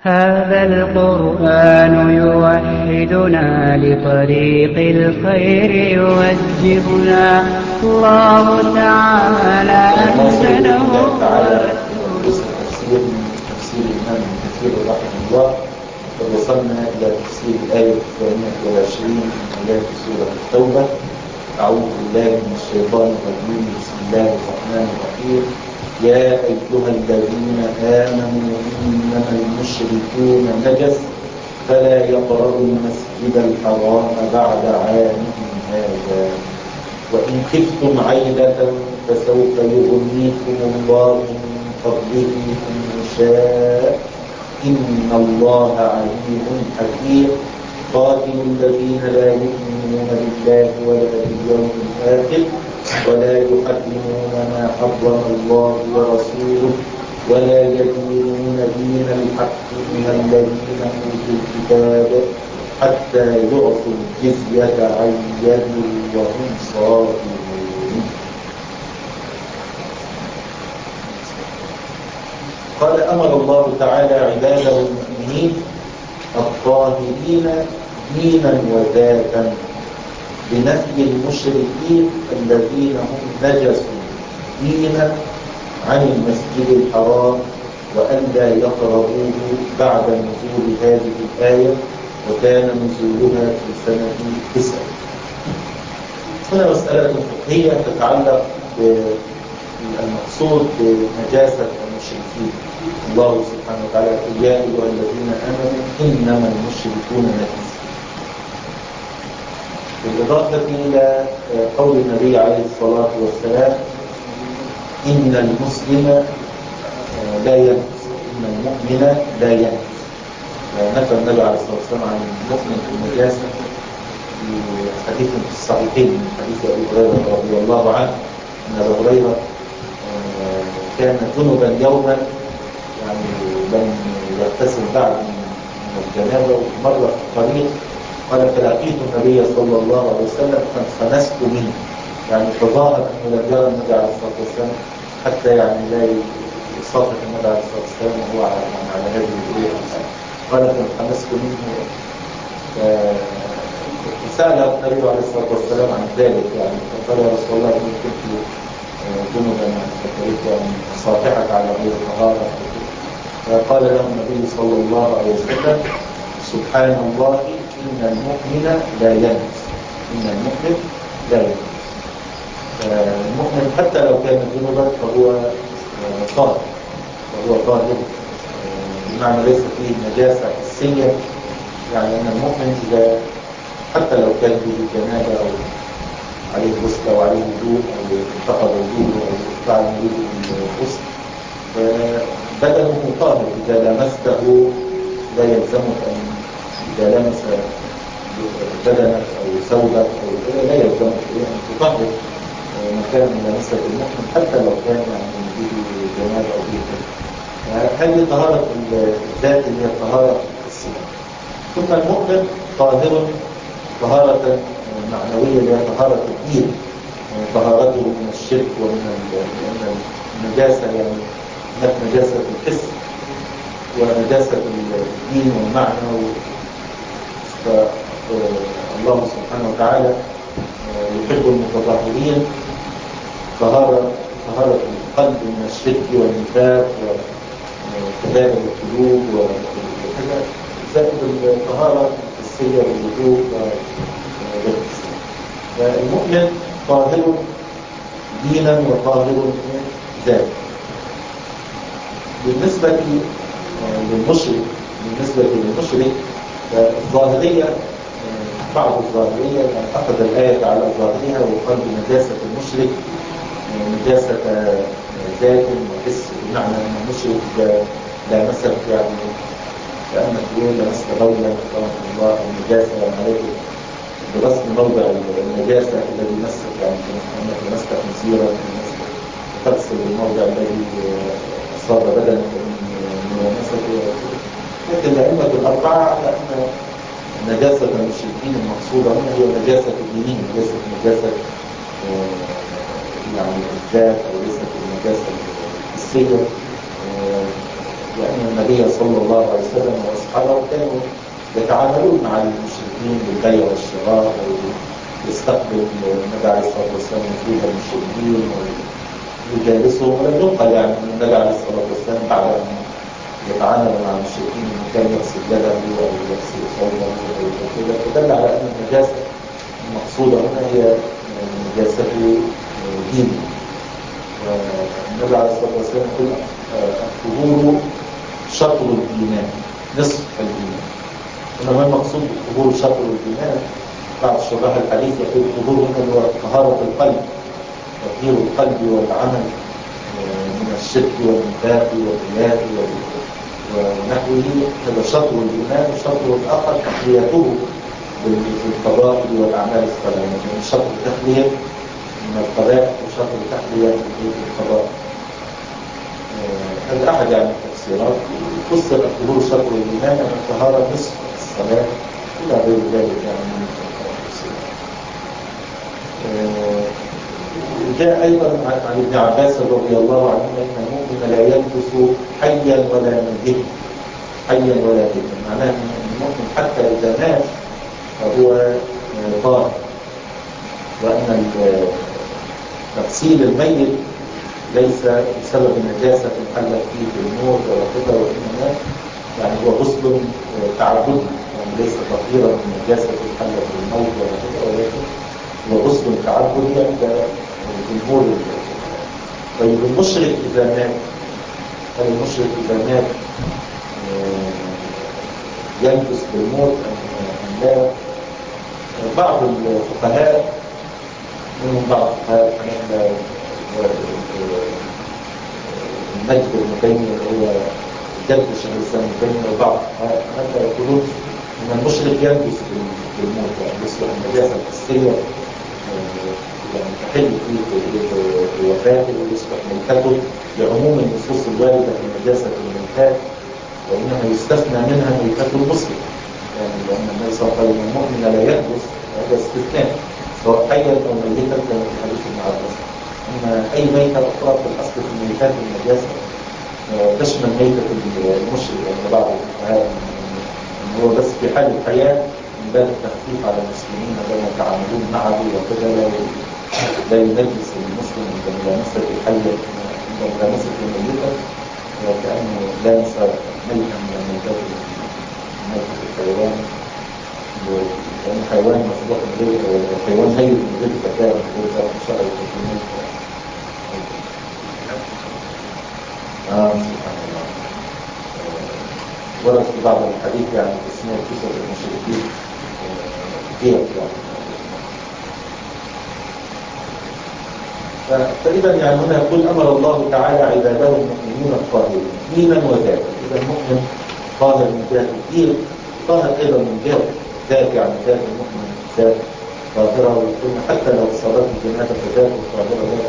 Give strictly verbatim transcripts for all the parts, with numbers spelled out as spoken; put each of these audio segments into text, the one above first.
هذا القرآن يوحدنا لطريق الخير يوجهنا الله تعالى أنزله تفسير من تفسير الإمام ابن كثير رحمه الله. ووصلنا إلى تفسير الآية الثانية والعشرين من آيات سورة التوبة. أعوذ بالله من الشيطان الرجيم. بسم الله الرحمن الرحيم. يا أيها الذين آمنوا إنما المشركون نجس فلا يقربوا المسجد الحرام بعد عامهم هذا وإن خفتم عيلة فسوف يغنيكم الله من فضله إن شاء إن الله عليم حكيم. قاتلوا الذين لا يؤمنون بالله ولا باليوم الآخر ولا يحرمون ما حرم الله ورسوله ولا يدينون دين الحق من الذين أوتوا الكتاب حتى يعطوا الجزية عن يد وهم صاغرون. قال أمر الله تعالى عباده المؤمنين الطاهرين دينا وذاتا بنفي المشركين الذين هم نجسوا دينا عن المسجد الحرام وألا يقربوه بعد نزول هذه الآية، وكان نزولها في سنة تسع. هنا مسألة فقهية تتعلق بالمقصود بنجاسة المشركين. الله سبحانه وتعالى يقول يا أيها الذين آمنوا إنما المشركون نجس، بالإضافة إلى قول النبي عليه الصلاة والسلام إن المسلم لا ينجس إن المؤمن لا ينجس. نفى النبي عليه الصلاة والسلام عن المؤمن النجاسة في حديث في الصحيحين من حديث أبي هريرة رضي الله عنه أن أبا هريرة كان جنبا يوما، يعني لم يغتسل بعد من الجنابة، ومر في الطريق قال فلقيت النبي صلى الله عليه وسلم فانخنست منه، يعني تظاهر انه لم يرى النبي عليه الصلاه والسلام حتى يعني لا يصافح النبي عليه الصلاه والسلام وهو على يعني على هذه الوجوه. قال فانخنست منه فساله النبي عليه الصلاه والسلام عن ذلك، يعني فقال يا رسول الله اني كنت جنبا فكرهت ان اصافحك على غير طهاره. فقال له النبي صلى الله عليه وسلم سبحان الله إن المؤمن لا ينجس إن المؤمن لا ينجس. المؤمن حتى لو كان جنبا فهو طاهر فهو طاهر بمعنى ليس فيه نجاسة حسية، يعني أن المؤمن إذا حتى لو كان به جنابة أو عليه غسل أو عليه وضوء أو انتقض وضوءه أو فعل وضوء الغسل فبدنه طاهر. إذا لمسته لا يلزمك أن إذا لمس بدنك أو ثوبك أو لا يلزمك أن تطهر مكان ملامسة المؤمن حتى لو كان يعني به جنابة أو به كذا. هذه طهارة الذات اللي هي الطهارة السنة. ثم المؤمن طاهر طهارة معنوية اللي هي طهارة الدين، طهارته من الشرك ومن النجاسة، يعني هناك نجاسة الحس ونجاسة الدين والمعنى. فالله سبحانه وتعالى يحب المتطهرين طهارة طهارة القلب من الشرك والنفاق وكبائر القلوب وكذا، زائد الطهارة الحسية والوضوء والاغتسال. فالمؤمن طاهر دينا وطاهر ذاتا. بالنسبة للمشرك بالنسبة للمشرك الظاهرية، بعض الظاهرية يعني أخذ الآية على ظاهرها وقال بنجاسة المشرك نجاسة ذات وحس، بمعنى أن المشرك لا مسك، يعني كأنك تقول لمست بولا رحمه الله النجاسة عليك برسم موضع النجاسة الذي مسك، يعني أنك لمست خنزيرا تغسل الموضع الذي أصاب بدنك من مسك. لكن الأئمة الأربعة على أن نجاسة المشركين المقصودة هنا هي نجاسة الدينية، ليست نجاسة يعني الذات أو ليست النجاسة الحسية. لأن النبي صلى الله عليه وسلم وأصحابه كانوا يتعاملون مع المشركين بالبيع والشراء، ويستقبل النبي عليه الصلاة والسلام وجود المشركين ويجالسهم. ولم ينقل يعني من النبي عليه الصلاة والسلام بعد أن يتعامل مع المشركين إنه كان يغسل يده أو يغسل ثوبه أو كده، فدل على أن النجاسة المقصودة هنا هي نجاسة دين. والنبي عليه الصلاة والسلام يقول الطهور شطر الإيمان نصف الإيمان. إنما المقصود بالطهور شطر الإيمان بعض شراح الحديث يقول الطهور هنا هو طهارة القلب، تطهير القلب والعمل من الشرك والنفاق والرياء ونحوه. هذا شطر الإيمان. والشطر الآخر تحليته بالفضائل والأعمال الصالحة، يعني شطر تحلية من القبائح وشطر تحلية بالفضائل. هذا أحد يعني التفسيرات. فسر الطهور شطر الإيمان أن الطهارة نصف الصلاة إلى غير ذلك يعني من التفسيرات. جاء أيضا عن ابن عباس رضي الله عنه أن المؤمن لا يلبس حيا ولا ميتا، حيا ولا ميتا، معناه أن المؤمن حتى إذا مات فهو طاهر، وأن تغسيل الميت ليس بسبب النجاسة حلت فيه الموت ولا كده، وإنما يعني هو غسل تعبدي، يعني ليس تطهيرا من نجاسة حلت الموت ولا كده، ولكن هو غسل تعبدي عند جمهور. طيب المشرك إذا مات، هل المشرك إذا مات يلبس بالموت أم لا؟ بعض الفقهاء منهم بعض الفقهاء كمان المجد المتيمي اللي هو جد شيخ الإسلام المتيمي، وبعض الفقهاء يقولون أن المشرك يلبس بالموت، يعني يصبح النجاسة الحسية يعني تحل فيه بوفاته ويصبح ميتته لعموم النصوص الواردة في نجاسة الميتات، وإنما يستثنى منها ميتة المسلم، يعني لأن النبي صلى الله عليه وسلم المؤمن لا يلبس، هذا استثناء سواء حيا أو ميتا كما في حديث ابن عباس. أما أي ميتة أخرى في الأصل في الميتات النجاسة تشمل ميتة المشرك عند بعض الفقهاء، أن هو بس في حال الحياة من باب التخفيف على المسلمين الذين يتعاملون معه وكذا لا ينجس المسلم عند ملامسة الحية، عند ملامسة الميتة وكأنه لامس ميتا من الميتات ميتة الحيوان، لأن الحيوان مصدوق من غير الحيوان ميت من غير زكاة من غير زكاة شرع يكون ميت. آه سبحان الله. ورد في بعض الحديث يعني اسمه قصة المشركين كثير يعني. فتقريبا يعني هنا يقول أمر الله تعالى عباده المؤمنين الطاهرين دينا وذاتا. إذا المؤمن طاهر من جهة الدين، طاهر أيضا من جهة ذات، يعني ذات المؤمن ذات طاهرة، ويكون حتى لو صارت الجنازة فذات طاهرة ذات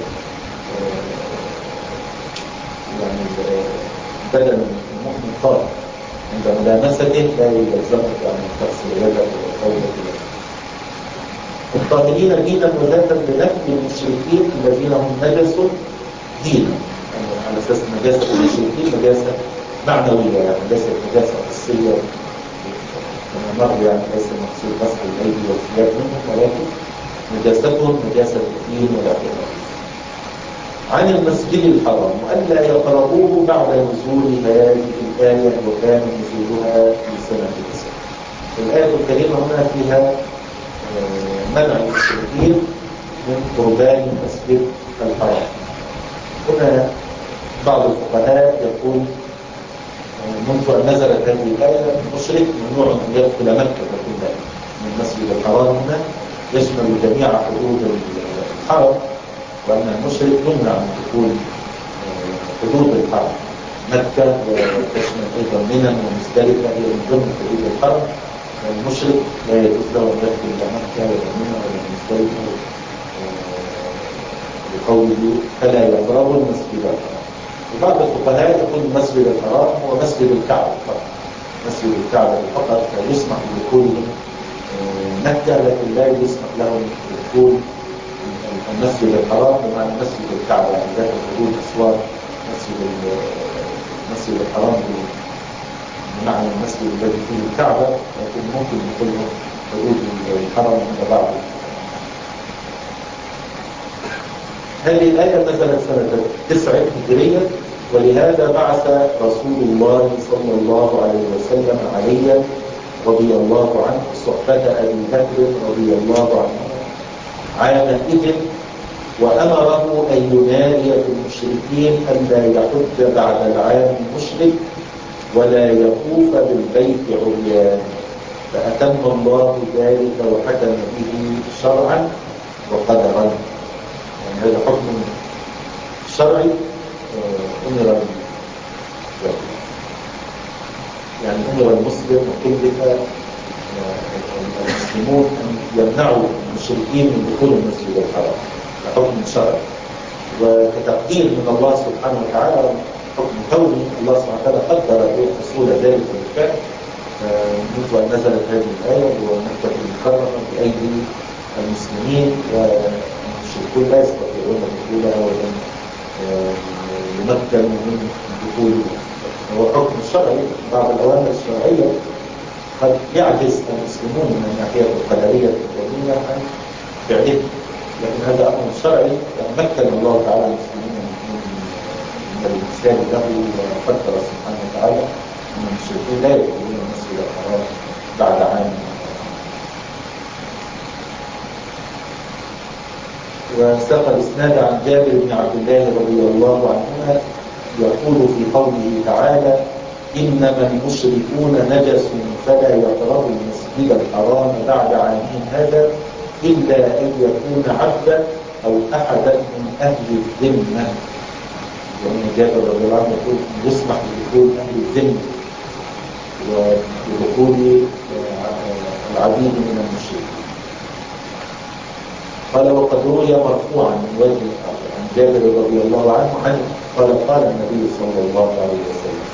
يعني بدل المؤمن طاهر عند ملامسته لا يلزمك يعني تغسل يدك وثوبك. الطاهرين دينا وذاتا لنفي المشركين الذين هم نجسوا دينا، يعني على اساس نجاسه المشركين نجاسه معنويه، يعني ليست نجاسه حسيه كما مر، يعني ليس المقصود غسل الايدي والثياب منهم، ولكن نجاستهم نجاسه الدين والاعتقاد. عن المسجد الحرام والا يقربوه بعد نزول هذه الايه، وكان نزولها في سنه تسع. الايه الكريمه هنا فيها منع المشركين من قربان المسجد الحرام. هنا بعض الفقهاء يقول منذ أن نزلت هذه الآية المشرك ممنوع أن يدخل مكة كلها من المسجد الحرام. هنا يشمل جميع حدود الحرم، وأن المشرك يمنع من دخول حدود الحرم مكة، وتشمل أيضا منى ومزدلفة هي من ضمن حدود الحرم. المشرك لا يجوز له أن يدخل إلى مكة ولا منى ولا مزدلفة، بقوله فلا يقربوا المسجد الحرام. وبعض الفقهاء يقول المسجد الحرام هو مسجد الكعبة فقط، مسجد الكعبة فقط، فيسمح بدخولهم مكة لكن لا يسمح لهم بدخول المسجد الحرام بمعنى مسجد الكعبة، يعني ذات الحدود أسوار مسجد المسجد الحرام بمعنى المسجد الذي فيه الكعبة، لكن ممكن يكون حدود الحرم من بعض. هذه الآية نزلت سنة تسع هجرية، ولهذا بعث رسول الله صلى الله عليه وسلم عليا رضي الله عنه صحبة أبي بكر رضي الله عنه عامئذ، وأمره أن ينادي في المشركين ألا يحج بعد العام مشرك ولا يطوف بالبيت عريان، فأتم الله ذلك وحكم به شرعا وقدرا. يعني هذا حكم شرعي أمر يعني أمر المسلم وكلف المسلمون أن يمنعوا المشركين من دخول المسجد الحرام، حكم شرعي وكتقدير من الله سبحانه وتعالى، حكم كوني الله سبحانه وتعالى قدر حصول ذلك بالفعل منذ أن نزلت هذه الآية ومكة المكرمة بأيدي المسلمين، والمشركون لا يستطيعون دخولها ولم يمكنوا من دخولها. هو حكم شرعي، بعض الأوامر الشرعية قد يعجز المسلمون من الناحية القدرية الكونية عن فعله، لكن هذا أمر شرعي مكن الله تعالى المسلمين من الإنسان له، وقدر سبحانه وتعالى أن المشركين لا يدخلون المسجد الحرام بعد عام. وساق الإسناد عن جابر بن عبد الله رضي الله عنهما يقول في قوله تعالى: إنما المشركون نجس فلا يقربوا المسجد الحرام بعد عامهم هذا إلا أن يكون عبدا أو أحدا من أهل الذمة. يعني جابر رضي الله عنه يقول يسمح بدخول أهل الذمة ودخول العبيد من المشركين. قال: وقد روي مرفوعا من وجه عن جابر رضي الله عنه عنه قال: قال النبي صلى الله عليه وسلم.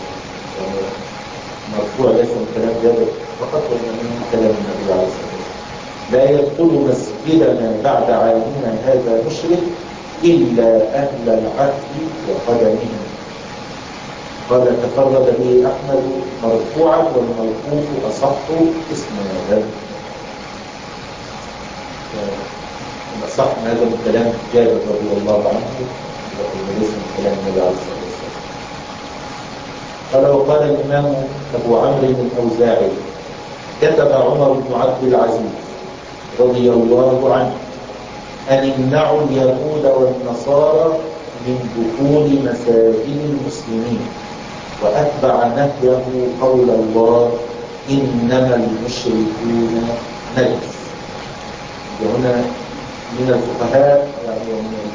مرفوع ليس من كلام جابر فقط، وإنما من كلام النبي عليه الصلاة والسلام: لا يدخل مسجدنا بعد عامنا هذا مشرك إلا أهل العهد وقدمهم. قال: تفرد به أحمد مرفوعا والموقوف أصح اسنادا. صح هذا من كلام جابر رضي الله عنه وليس من كلام النبي عليه الصلاة والسلام. قال: وقال الإمام أبو عمرو الأوزاعي: كتب عمر بن عبد العزيز رضي الله عنه أن يمنعوا اليهود والنصارى من دخول مساجد المسلمين، وأتبع نهيه قول الله: إنما المشركون نجس. وهنا من الفقهاء يعني ومن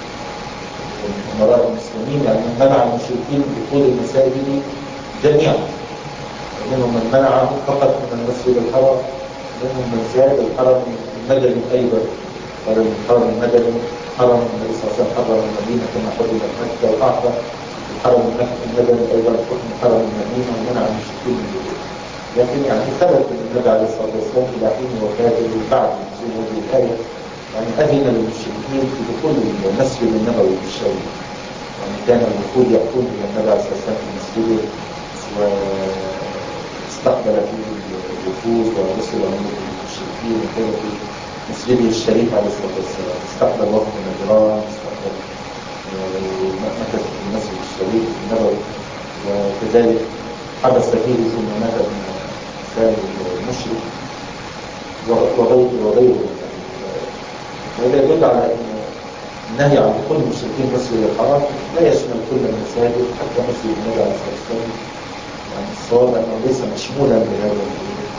أمراء المسلمين يعني من منع المشركين من دخول المساجد جميعا، ومنهم من منعه فقط من المسجد الحرام، ومنهم من زاد الحرم المدني أيضا. قال الحرم المدني حرم النبي صلى الله عليه وسلم حرم المدينة كما حرمت مكة، وأعطى الحرم المدني أيضا حكم حرم المدينة ومنع المشركين من دخول. لكن يعني ثبت من النبي عليه الصلاة والسلام إلى حين وفاته بعد نزول هذه الآية يعني أذن للمشركين في دخول المسجد النبوي الشريف. يعني كان الوفود يأتون إلى النبي عليه الصلاة والسلام في مسجده، واستقبل فيه الوفود ورسل من المشركين وكذا في مسجده الشريف عليه الصلاة والسلام. استقبل وفد نجران، استقبل مكث في المسجد الشريف النبوي، وكذلك حبس فيه ثم مات ابن ثاني المشرك وغيره وغيره. وهذا يدل على أن النهي عن دخول المشركين مسجد الحرام لا يشمل كل المساجد حتى مسجد النبي عليه الصلاة والسلام. يعني الصواب أنه ليس مشمولا بهذا النهي.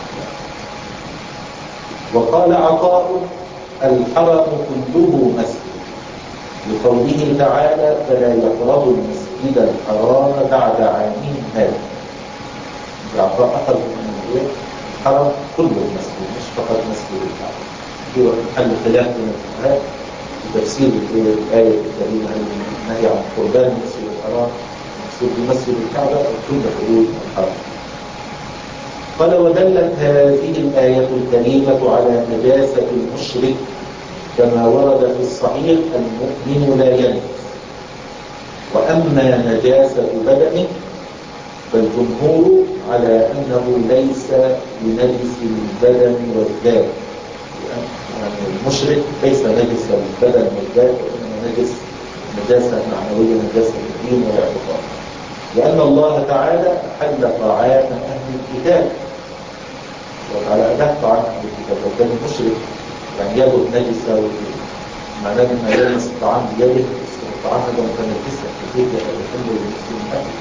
وقال عطاء: الحرم كله مسجد، لقوله تعالى: فلا يقربوا المسجد الحرام بعد عامهم هذا. عطاء أخذ من الحرم كله مسجد مش فقط مسجد الحرم. في محل خلاف من الفقهاء في تفسير الآية الكريمة النهي عن قربان المسجد الحرام المقصود بمسجد الكعبة أو كل حدود الحرم. قال: ودلت هذه الآية الكريمة على نجاسة المشرك كما ورد في الصحيح: المؤمن لا ينجس. وأما نجاسة بدنه فالجمهور على أنه ليس بنجس البدن والذات، يعني المشرك ليس نجس البدن والذات، وإنما نجس نجاسة معنوية، نجاسة الدين والاعتقاد، لأن الله تعالى أحل طعام أهل الكتاب، وعلى أداء طعام أهل الكتاب. وكان المشرك يعني يده نجسة، معناه أن يلمس الطعام بيده، الطعام هذا متنجسة كثير يحل للمسلم أكل.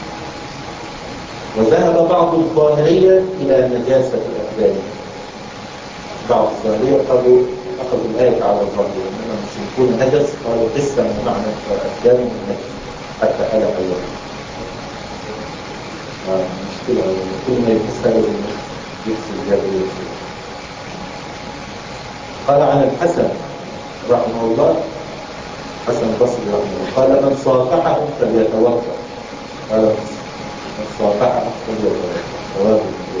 وذهب بعض الظاهرية إلى نجاسة الأبدان. بعض الظاهرية قالوا أخذوا الآية على الظاهرية، إنما المشركون نجس، قالوا قسم معنى الأبدان النجس حتى ألا حيوان. مشكلة كل ما يبحثها لازم يكسر جابه. قال عن الحسن رحمه الله، حسن البصري رحمه الله، قال من صافحه فليتوضأ. قال من صافحه فليتوضأ.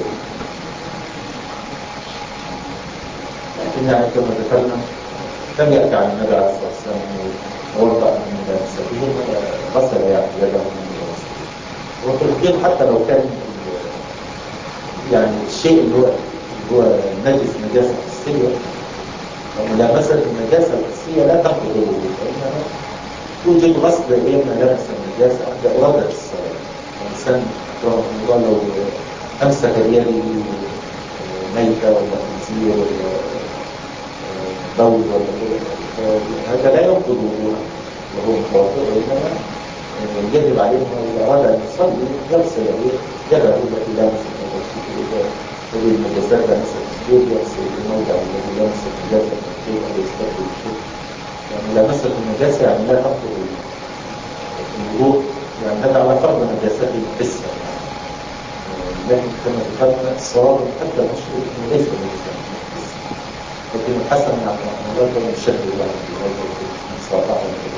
لكن يعني كما ذكرنا لم يأتي عن النبي عليه الصلاة والسلام توضأ من السبيل، غسل يعني يده من الغسل. وفي الحقيقة حتى لو كان يعني الشيء اللي هو اللي هو نجس نجاسة حسية، وملامسة النجاسة الحسية لا تنقض الوضوء، فإنما توجد غسل إيه ما لمس النجاسة عند إرادة الصلاة. الإنسان رحمه الله لو أمسك بيده ميتة ولا خنزير ولا بول ولا هذا لا ينقض الوضوء وهو متوضئ، وإنما يجب عليه إذا أراد أن يصلي يغسل يده التي لامست النجاسة، هذه النجاسات لمست السجود يغسل الموضع الذي لمس النجاسة السجود أو يستقبل الشيء. يعني لمست النجاسة يعني لا تنقض الوضوء، يعني هذا على فرض نجاسته الحسة. لكن كما ذكرنا الصواب حتى المشهور انه ليس نجاسة، لكن الحسن رحمه الله كان يشدد يعني في هذا الصلاة.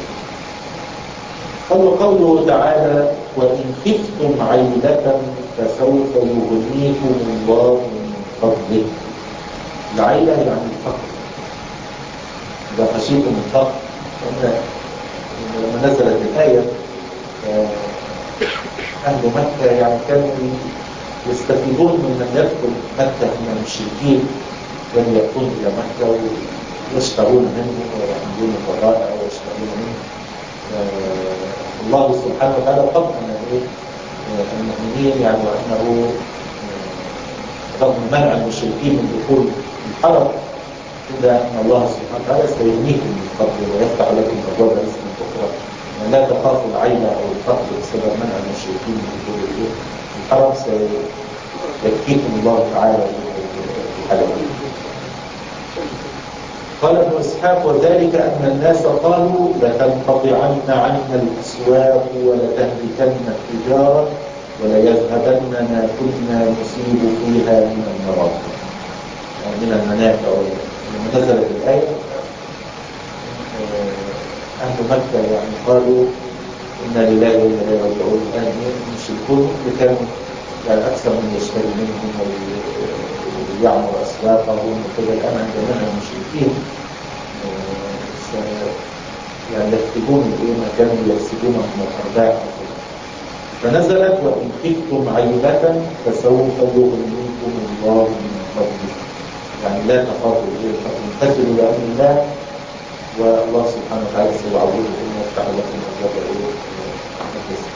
قال قوله تعالى وإن خفتم عيلة فسوف يغنيكم الله من فضله. العيلة يعني الفقر، إذا خشيتم الفقر. لما نزلت الآية أهل مكة يعني كانوا يستفيدون من من يدخل مكة من المشركين، كانوا يأتون إلى مكة ويشترون منه ويحملون البضائع ويشترون منه. الله سبحانه وتعالى طمأن المؤمنين يعني وأنه رغم منع المشركين من دخول الحرم إلا أن الله سبحانه وتعالى سيغنيكم من فضله ويفتح لكم أبواب رزق أخرى، لا تخافوا العيلة أو الفقر بسبب منع المشركين من دخول الحرم، سيكفيكم الله تعالى بحلوه. قال ابن إسحاق وذلك أن الناس قالوا لتنقطعن عنا الأسواق ولتهلكن التجارة وليذهبن ما كنا نصيب فيها من المرض، يعني من المنافع. لما نزلت الآية أهل مكة يعني قالوا إنا لله وإنا إليه راجعون. الآن المشركون اللي كانوا يعني أكثر من يشتري منهم ويعمر أسواقهم وكذا، الآن عندنا المشركين يعني يكتبون ما كانوا يكسبون من الأرباح. فنزلت وإن خفتم عيلة فسوف يغنيكم الله من فضله، يعني لا تخافوا امتثلوا لأمر الله والله سبحانه وتعالى سيعوضكم ويفتح لكم أبواب الرزق.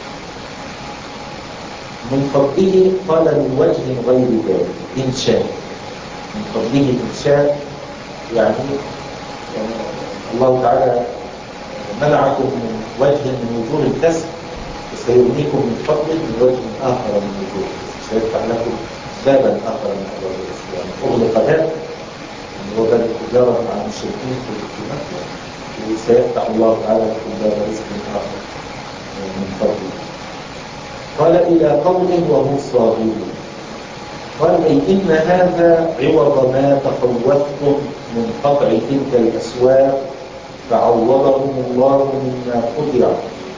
من فضله قال من وجه غير ذلك إن شاء، من فضله إن شاء يعني, يعني الله تعالى منعكم من وجه من وجوه الكسب وسيغنيكم من فضله من وجه آخر من وجوه، سيفتح لكم بابا آخر من أبواب الرزق. يعني أغلق باب هو باب التجارة مع المشركين في مكة، وسيفتح الله تعالى لكم باب رزق آخر من فضله. قال إلى قوله وهم صاغرون، قال أي إن هذا عوض ما تخوفتم من قطع تلك الأسواق فعوضهم الله مما قدر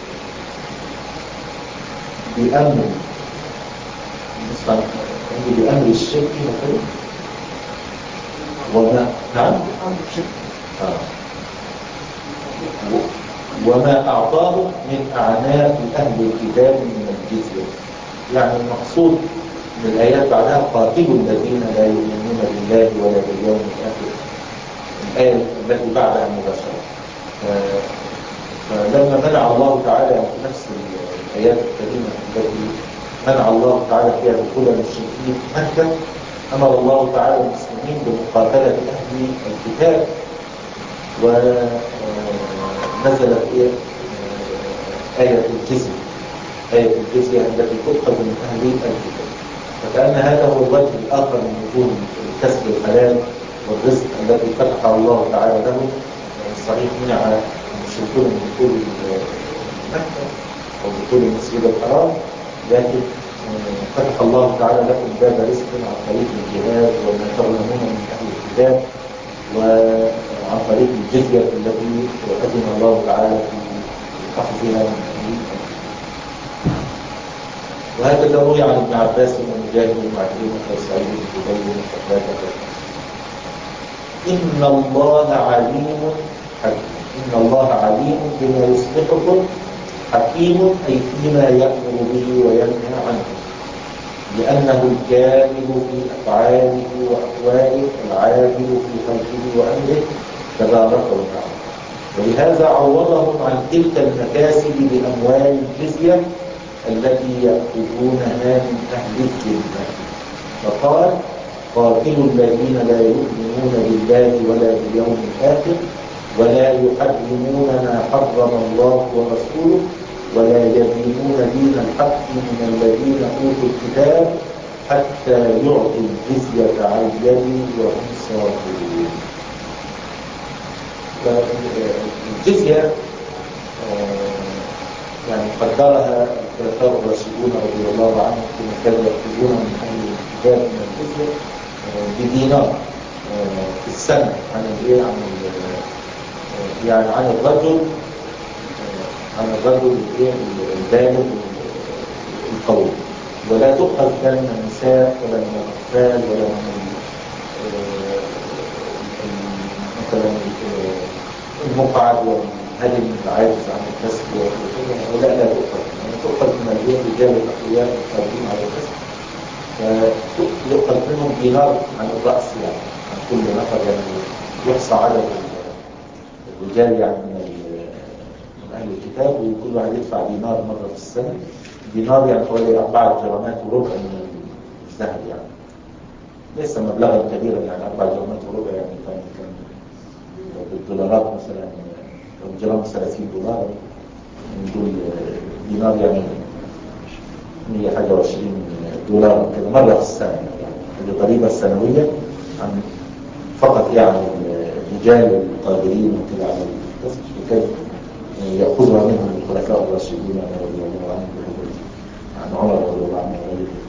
بأمر بأمر الشرك مثلا وما نعم آه. وما أعطاه من أعناق أهل الكتاب من الجزية. يعني المقصود من الآيات بعدها قاتلوا الذين لا يؤمنون بالله ولا باليوم الآخر، الآية التي بعدها مباشرة. فلما منع الله تعالى في نفس الآيات الكريمة التي منع الله تعالى فيها دخول المشركين مكة، أمر الله تعالى المسلمين بمقاتلة أهل الكتاب، ونزلت آية الجزية آية الجزية التي تؤخذ من أهل الكتاب. فكأن هذا هو الوجه الآخر من وجوه الكسب الحلال والرزق الذي فتح الله تعالى له. صحيح منع المشركون من دخول مكة أو دخول المسجد الحرام، لكن فتح الله تعالى لكم باب رزق عن طريق الجهاد وما تظلمون من أهل الكتاب، وعن طريق الجزية التي أذن الله تعالى في أخذها من أهل الكتاب. وهكذا روي عن ابن عباس ومجاهد وعكرمة وسعيد بن جبير وقتادة إن الله عليم حكيم. إن الله عليم بما يصلحكم حكيم، أي فيما يأمر به وينهى عنه، لأنه الكامل في أفعاله وأقواله العادل في خلقه وأمره تبارك وتعالى. ولهذا عوضهم عن تلك المكاسب بأموال الجزية التي يأخذونها من أهل الذمة، فقال قاتلوا الذين لا يؤمنون بالله ولا باليوم الآخر ولا يحرمون ما حرم الله ورسوله ولا يدينون دين الحق من الذين أوتوا الكتاب حتى يعطوا الجزية عن يد وهم صاغرون. الجزية يعني قدرها الخلفاء الراشدون رضي الله عنهم كما كانوا يأخذون من أهل الكتاب من الجزية بدينار في السنة عن الايه عن يعني عن الرجل عن الرجل البالغ القوي، ولا تؤخذ لا من النساء ولا من الأطفال ولا من مثلا المقعد والهدم العاجز عن الكسب ولا لا تؤخذ، يعني تؤخذ من الرجال الأقوياء القادرين على الكسب، فيؤخذ منهم دينار عن الرأس، يعني عن كل نفر، يعني يحصى عدد الرجال يعني من أهل الكتاب، وكل واحد يدفع دينار مرة في السنة. دينار يعني حوالي أربعة جرامات وربع من الذهب، يعني ليس مبلغا كبيرا، يعني أربعة جرامات وربع يعني كان كان بالدولارات مثلا جرام ثلاثين دولار من دول دينار، يعني مية حاجة وعشرين دولار كده مرة في السنة، يعني هذه ضريبة سنوية عن فقط يعني الرجال القادرين وكذا على الكسب، وكيف يأخذها منهم الخلفاء الراشدين رضي الله عنهم عن عمر رضي الله عنه.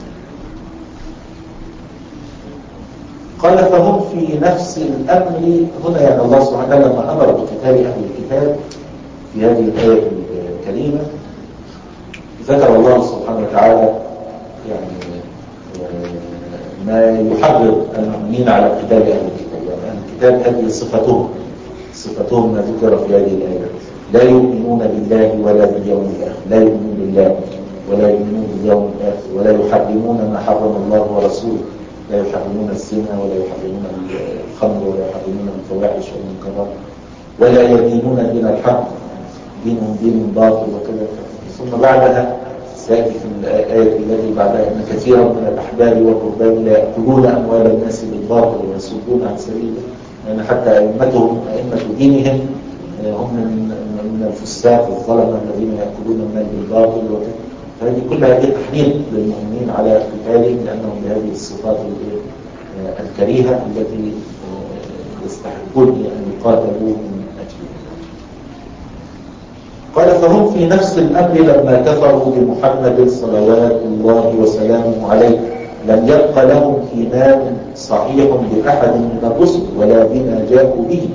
قال فهم في نفس الأمر هنا، يعني الله سبحانه وتعالى لما أمر بقتال أهل الكتاب في هذه الآية الكريمة ذكر الله سبحانه وتعالى يعني ما يحرض المؤمنين على قتال أهل الكتاب. يعني أهل الكتاب هذه صفتهم صفتهم ما ذكر في هذه الآية: لا يؤمنون بالله ولا باليوم الآخر، لا يؤمنون بالله ولا يؤمنون باليوم الآخر، ولا يحرمون ما حرم الله ورسوله، لا يحرمون الزنا ولا يحرمون الخمر ولا يحرمون الفواحش والمنكرات، ولا يدينون دين الحق، دينهم دين باطل وكذا. ثم بعدها سيأتي في الآية التي بعدها أن كثيرا من الأحبار والرهبان لا يأكلون أموال الناس بالباطل ويصدون عن سبيله، لأن يعني حتى أئمتهم أئمة دينهم هم من الفساق الظلمة الذين يأكلون المال بالباطل وكذا. فهذه كل هذه تحريض للمؤمنين على قتالهم لأنهم بهذه الصفات الكريهة التي يستحقون أن يقاتلوا من أجلها. قال فهم في نفس الأمر لما كفروا بمحمد صلوات الله وسلامه عليه لم يبق لهم إيمان صحيح بأحد من الرسل ولا بما جاءوا به،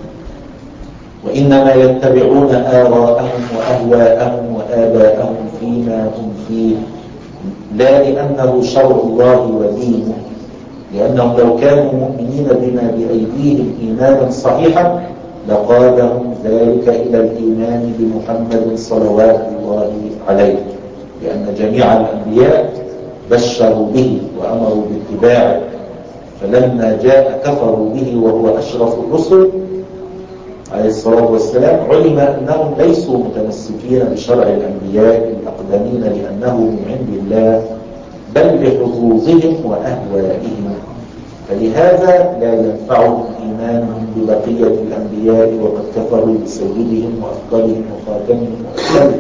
وإنما يتبعون آراءهم وأهواءهم وآباءهم فيما هم فيه، لا لأنه شرع الله ودينه، لأنهم لو كانوا مؤمنين بما بأيديهم إيمانا صحيحا لقادهم ذلك إلى الإيمان بمحمد صلوات الله عليه، لأن جميع الأنبياء بشروا به وأمروا باتباعه، فلما جاء كفروا به وهو أشرف الرسل عليه الصلاة والسلام علم أنهم ليسوا متمسكين بشرع الأنبياء الأقدمين لأنه من عند الله، بل بحظوظهم وأهوائهم، فلهذا لا ينفعهم إيمانهم ببقية الأنبياء وقد كفروا بسيدهم وأفضلهم وخاتمهم وأفضلهم.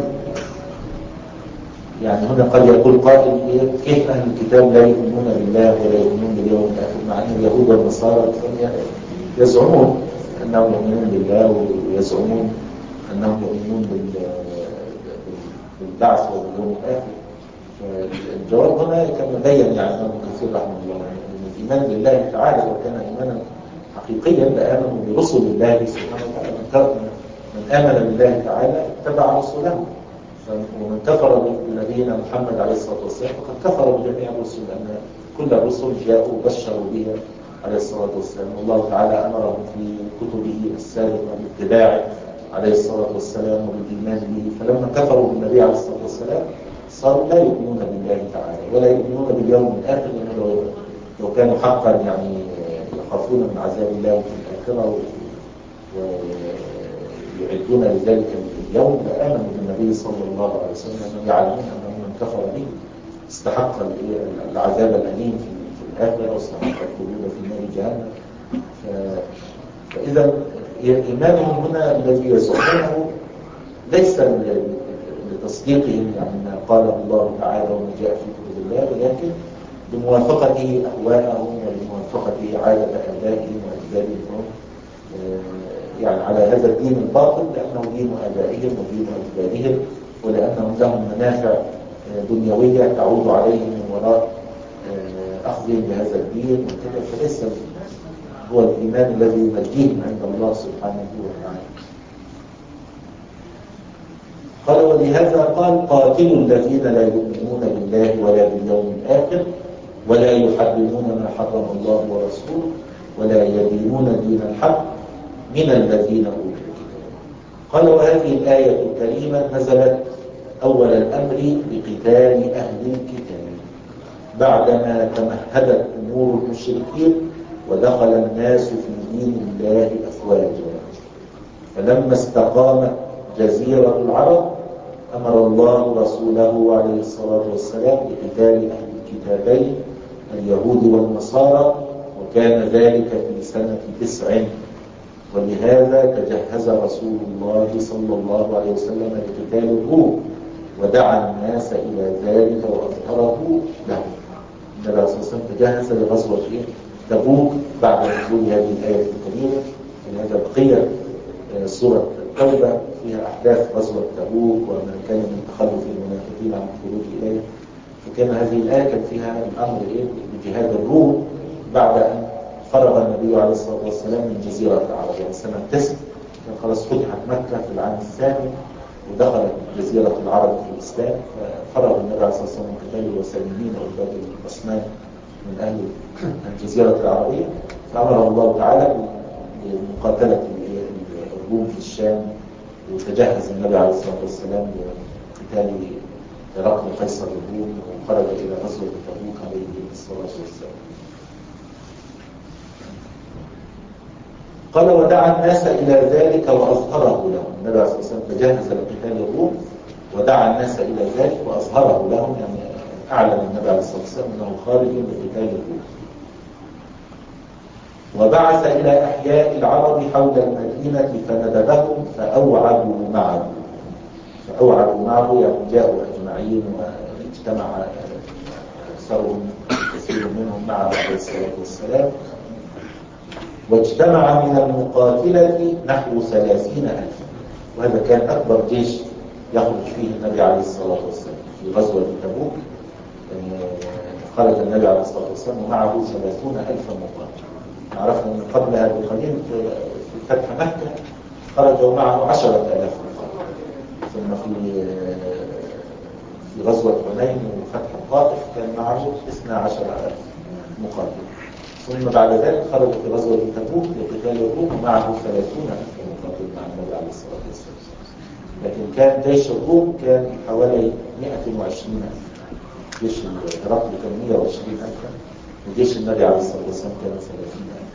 يعني هنا قد يقول قائل كيف أهل الكتاب لا يؤمنون بالله ولا يؤمنون باليوم الآخر، مع أن اليهود والنصارى يزعمون أنهم يؤمنون بالله ويزعمون أنهم يؤمنون بالبعث واليوم الآخر. الجواب هنا كما بين يعني ابن كثير رحمه الله أن الإيمان بالله تعالى لو كان إيمانا حقيقيا لآمنوا برسل الله سبحانه وتعالى. من آمن بالله تعالى اتبع رسوله، ومن كفر بنبينا محمد عليه الصلاة والسلام فقد كفر بجميع الرسل، لأن كل الرسل جاءوا بشروا به عليه الصلاة والسلام، والله تعالى أمرهم في كتبه السابقة باتباعه عليه الصلاة والسلام وبالإيمان به، فلما كفروا بالنبي عليه الصلاة والسلام صاروا لا يؤمنون بالله تعالى ولا يؤمنون باليوم الآخر، لأنه لو كانوا حقا يعني يخافون من عذاب الله في الآخرة ويعدون لذلك اليوم لآمنوا بالنبي صلى الله عليه وسلم، لأنهم يعلمون أنه من كفر به استحق العذاب الأليم في الآخرة واستحق الخلود في نار جهنم. فإذا إيمانهم هنا الذي يزعمونه ليس لتصديقهم يعني ما قاله الله تعالى وما جاء في كتب الله، ولكن بموافقة أهواءهم وبموافقة عادة آبائهم وأجدادهم يعني على هذا الدين الباطل، لأنه دين آبائهم ودين أجدادهم، ولأنهم لهم منافع دنيوية تعود عليهم من وراء أخذهم بهذا الدين وكذا، فليس هو الإيمان الذي ينجيهم عند الله سبحانه وتعالى. قال ولهذا قال قاتلوا الذين لا يؤمنون بالله ولا باليوم الآخر ولا يحرمون ما حرم الله ورسوله ولا يدينون دين الحق من الذين أوتوا الكتاب. قال وهذه الآية الكريمة نزلت أول الأمر بقتال أهل الكتاب بعدما تمهدت أمور المشركين ودخل الناس في دين الله أفواجا، فلما استقامت جزيرة العرب أمر الله رسوله عليه الصلاة والسلام بقتال أهل الكتابين اليهود والنصارى، وكان ذلك في سنة تسع، ولهذا تجهز رسول الله صلى الله عليه وسلم لقتال الروم ودعا الناس إلى ذلك وأظهره له. النبي عليه الصلاة والسلام تجهز لغزوة تبوك بعد نزول هذه الآية الكريمة. ولهذا بقية سورة التوبة فيها أحداث غزوة تبوك وما كان من تخلف المنافقين عن الخروج إليه، فكان هذه الآية كان فيها الأمر إيه بجهاد الروم بعد أن فرغ النبي عليه الصلاة والسلام من جزيرة العرب، يعني سنة تسع كان خلاص فتحت مكة في العام الثاني ودخلت جزيرة العرب في الإسلام، ففرغ النبي عليه الصلاة والسلام من قتال الوثنيين وعباد الأصنام من أهل الجزيرة العربية، فأمره الله تعالى بمقاتلة الروم في الشام، وتجهز النبي عليه الصلاة والسلام لقتال هرقل قيصر الروم، وخرج إلى غزوة تبوك عليه الصلاة والسلام. قال ودعا الناس إلى ذلك وأظهره لهم. النبي عليه الصلاة والسلام تجهز لقتال الروم ودعا الناس إلى ذلك وأظهره لهم، يعني أعلن النبي عليه الصلاة والسلام أنه خارج لقتال الروم. وبعث إلى أحياء العرب حول المدينة فندبهم فأوعدوا معه فأوعدوا معه يعني جاءوا أجمعين واجتمع أكثرهم كثير منهم معه عليه الصلاة والسلام، واجتمع من المقاتلة نحو ثلاثين ألفا، وهذا كان أكبر جيش يخرج فيه النبي عليه الصلاة والسلام في غزوة تبوك. خرج النبي عليه الصلاة والسلام ومعه ثلاثون ألفا مقاتل. عرفنا أن قبلها بقليل في فتح مكة خرجوا معه عشرة آلاف مقاتل، ثم في في غزوة حنين وفتح الطائف كان معه اثنا عشر ألف مقاتل، ثم بعد ذلك خرج في غزوة تبوك لقتال الروم ومعه ثلاثون ألف مقاتل. مع النبي عليه الصلاة والسلام. لكن كان جيش الروم كان حوالي مئة وعشرين ألف، جيش هرقل كان مئة وعشرين ألف، وجيش النبي عليه الصلاة والسلام كان ثلاثين ألف.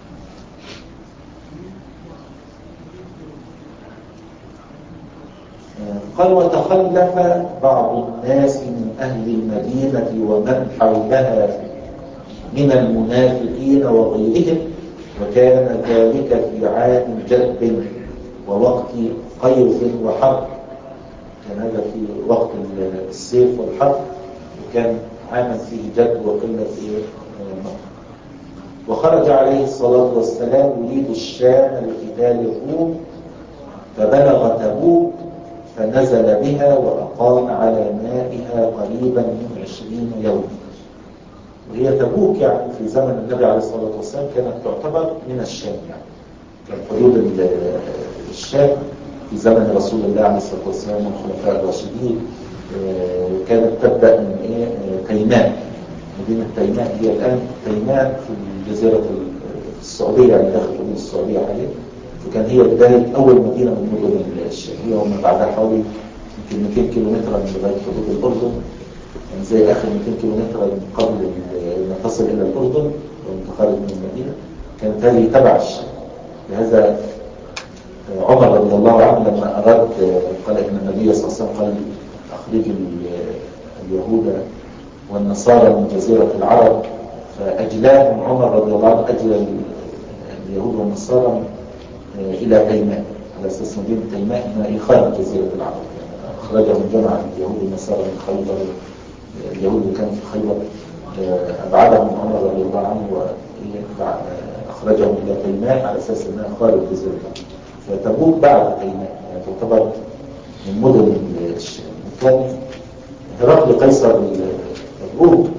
قال وتخلف بعض الناس من أهل المدينة ومن حولها من المنافقين وغيرهم، وكان ذلك في عام جدب ووقت قيظ وحرب. كان هذا في وقت السيف والحرب، وكان عاما فيه جد وقلة مطر. وخرج عليه الصلاة والسلام يريد الشام لقتال الروم، فبلغ تبوك فنزل بها وأقام على مائها قريبا من عشرين يوما. وهي تبوك يعني في زمن النبي عليه الصلاة والسلام كانت تعتبر من الشام، يعني كان حدود الشام في زمن رسول الله عليه الصلاة والسلام والخلفاء الراشدين كانت تبدأ من إيه؟ تيماء. مدينة تيماء هي الآن تيماء في الجزيرة السعودية، يعني داخل حدود السعودية حاليا. وكان هي بداية أول مدينة من مدن الشامية، وما بعدها حوالي يمكن مئتين كيلومتر من لغاية حدود الأردن، يعني زي آخر مئتين كيلومتر قبل ما تصل إلى الأردن وأنت خارج من المدينة. كانت هذه تبع الشام. لهذا عمر رضي الله عنه لما أراد، قال إن النبي صلى الله عليه وسلم قال أخرج اليهود والنصارى من جزيرة العرب، فأجلاهم عمر رضي الله عنه، أجل اليهود والنصارى إلى تيماء على أساس مدينة تيماء إنها خارج جزيرة العرب. يعني أخرجهم جمع اليهود والنصارى من خيبر، اليهود اللي كانوا في خيبر أبعدهم عمر رضي الله عنه وأخرجهم إلى تيماء على أساس إنها خارج جزيرة العرب. فتبوك بعد تيماء يعني تعتبر من مدن الشام. كان هرقل قيصر الروم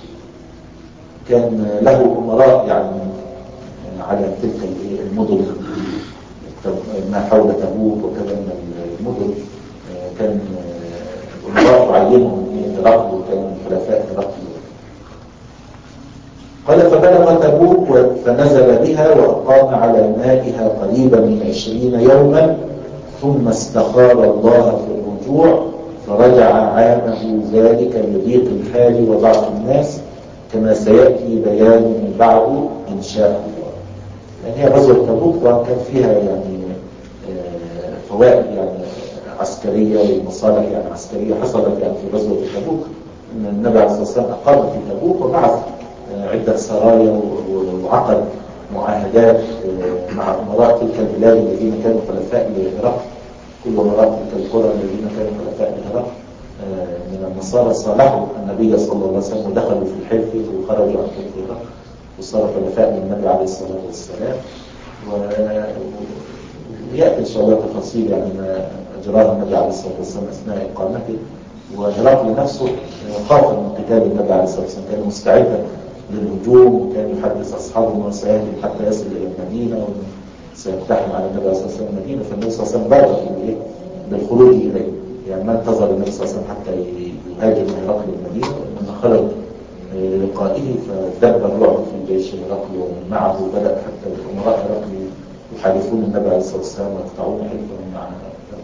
كان له أمراء يعني على تلك المدن ما حول تبوك وكذا من المدن، كان الأمراء يعينهم هرقل وكان من خلفاء هرقل. قال فبلغ تبوك فنزل بها وأقام على مائها قريبا من عشرين يوما، ثم استخار الله في الرجوع فرجع عامه ذلك لضيق الحال وضعف الناس، كما سيأتي بيانه بعد إن شاء الله. يعني هي غزوة تبوك طبعا كان فيها يعني فوائد يعني عسكرية ومصالح يعني عسكرية حصلت يعني في غزوة تبوك. إن النبي عليه الصلاة والسلام أقام في تبوك وبعث عدة سرايا وعقد معاهدات مع أمراء تلك البلاد الذين كانوا خلفاء لهرقل. كل أمراء تلك القرى الذين كانوا خلفاء لهرقل من النصارى صالحوا النبي صلى الله عليه وسلم ودخلوا في الحلف وخرجوا عن حلف هرقل وصاروا خلفاء للنبي عليه الصلاة والسلام. ويأتي إن شاء الله تفاصيل يعني ما أجراه النبي عليه الصلاة والسلام أثناء إقامته. وهرقل نفسه خاف من قتال النبي عليه الصلاة والسلام، كان مستعدا للهجوم وكان يحدث أصحابه أنه سيهجم حتى يصل إلى المدينة وسيقتحم على النبي صلى الله عليه وسلم المدينة. فالنبي صلى الله عليه وسلم بادر بالخروج إليه، يعني ما انتظر النبي صلى الله عليه وسلم حتى يهاجم هرقل المدينة، وإنما خرج لقائه فدب الرعب في جيش هرقل ومن معه بدأ حتى الأمراء هرقل يحالفون النبي عليه الصلاة والسلام ويقطعون حلفهم مع هرقل.